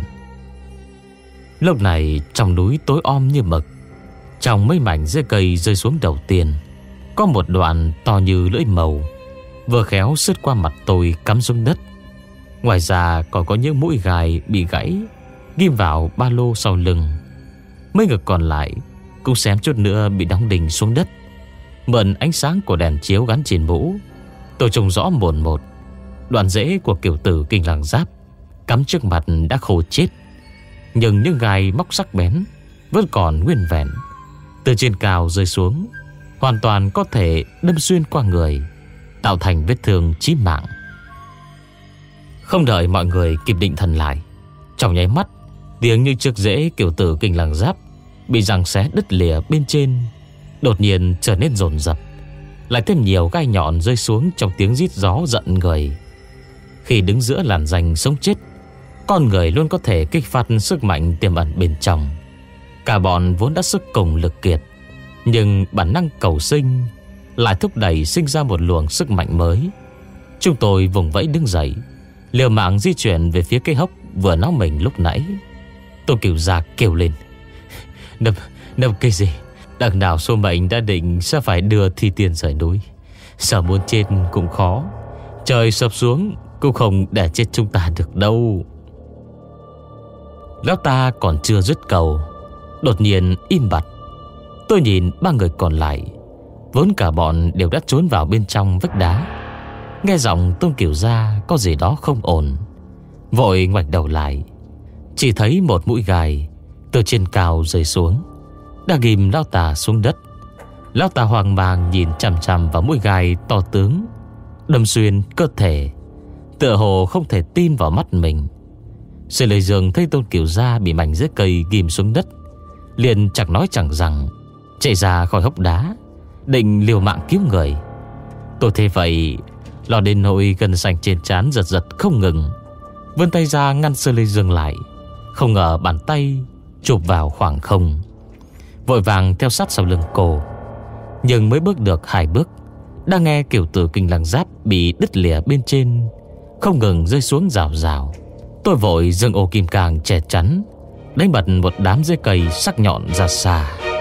[SPEAKER 1] Lúc này trong núi tối om như mực. Trong mấy mảnh rễ cây rơi xuống đầu tiên, có một đoạn to như lưỡi màu, vừa khéo sứt qua mặt tôi cắm xuống đất. Ngoài ra còn có những mũi gai bị gãy ghim vào ba lô sau lưng. Mấy ngực còn lại cũng xém chút nữa bị đóng đinh xuống đất. Mượn ánh sáng của đèn chiếu gắn trên mũ, tôi trông rõ mồn một đoạn rễ của Cửu Tử Kinh Làng Giáp cắm trước mặt đã khô chết, nhưng những gai móc sắc bén vẫn còn nguyên vẹn, từ trên cao rơi xuống, hoàn toàn có thể đâm xuyên qua người, tạo thành vết thương chí mạng. Không đợi mọi người kịp định thần lại, trong nháy mắt, tiếng như chiếc rễ Cửu Tử Kinh Làng Giáp bị giằng xé đứt lìa bên trên đột nhiên trở nên dồn dập, lại thêm nhiều gai nhọn rơi xuống trong tiếng rít gió giận người. Khi đứng giữa làn ranh sống chết, con người luôn có thể kích phát sức mạnh tiềm ẩn bên trong. Cả bọn vốn đã sức cùng lực kiệt, nhưng bản năng cầu sinh lại thúc đẩy sinh ra một luồng sức mạnh mới. Chúng tôi vùng vẫy đứng dậy, liều mạng di chuyển về phía cây hốc vừa náo mình lúc nãy. Tôi Cửu Gia kêu lên: Nấp, nấp cái gì? Đằng nào số mệnh đã định sẽ phải đưa thi tiên rời núi, sợ muốn chết cũng khó, trời sập xuống cũng không để chết chúng ta được đâu. Lão ta còn chưa dứt câu, đột nhiên im bặt. Tôi nhìn ba người còn lại, vốn cả bọn đều đã trốn vào bên trong vách đá. Nghe giọng Tôn Cửu Gia có gì đó không ổn, vội ngoảnh đầu lại, chỉ thấy một mũi gai từ trên cao rơi xuống, đã ghim lão ta xuống đất. Lão ta hoang mang nhìn chằm chằm vào mũi gai to tướng đâm xuyên cơ thể, tựa hồ không thể tin vào mắt mình. Sư Lê Dương thấy Tôn Cửu Gia bị mảnh rễ cây ghim xuống đất, liền chẳng nói chẳng rằng chạy ra khỏi hốc đá, định liều mạng cứu người. Tôi thấy vậy, lo đến nỗi gân xanh trên trán giật giật không ngừng, vươn tay ra ngăn Sư Lê Dương lại. Không ngờ bàn tay chụp vào khoảng không, vội vàng theo sát sau lưng cô. Nhưng mới bước được hai bước, đã nghe kiểu tử kinh lăng giáp bị đứt lìa bên trên, không ngừng rơi xuống rào rào. Tôi vội dâng ô kim cang che chắn, đánh bật một đám rễ cây sắc nhọn ra xa.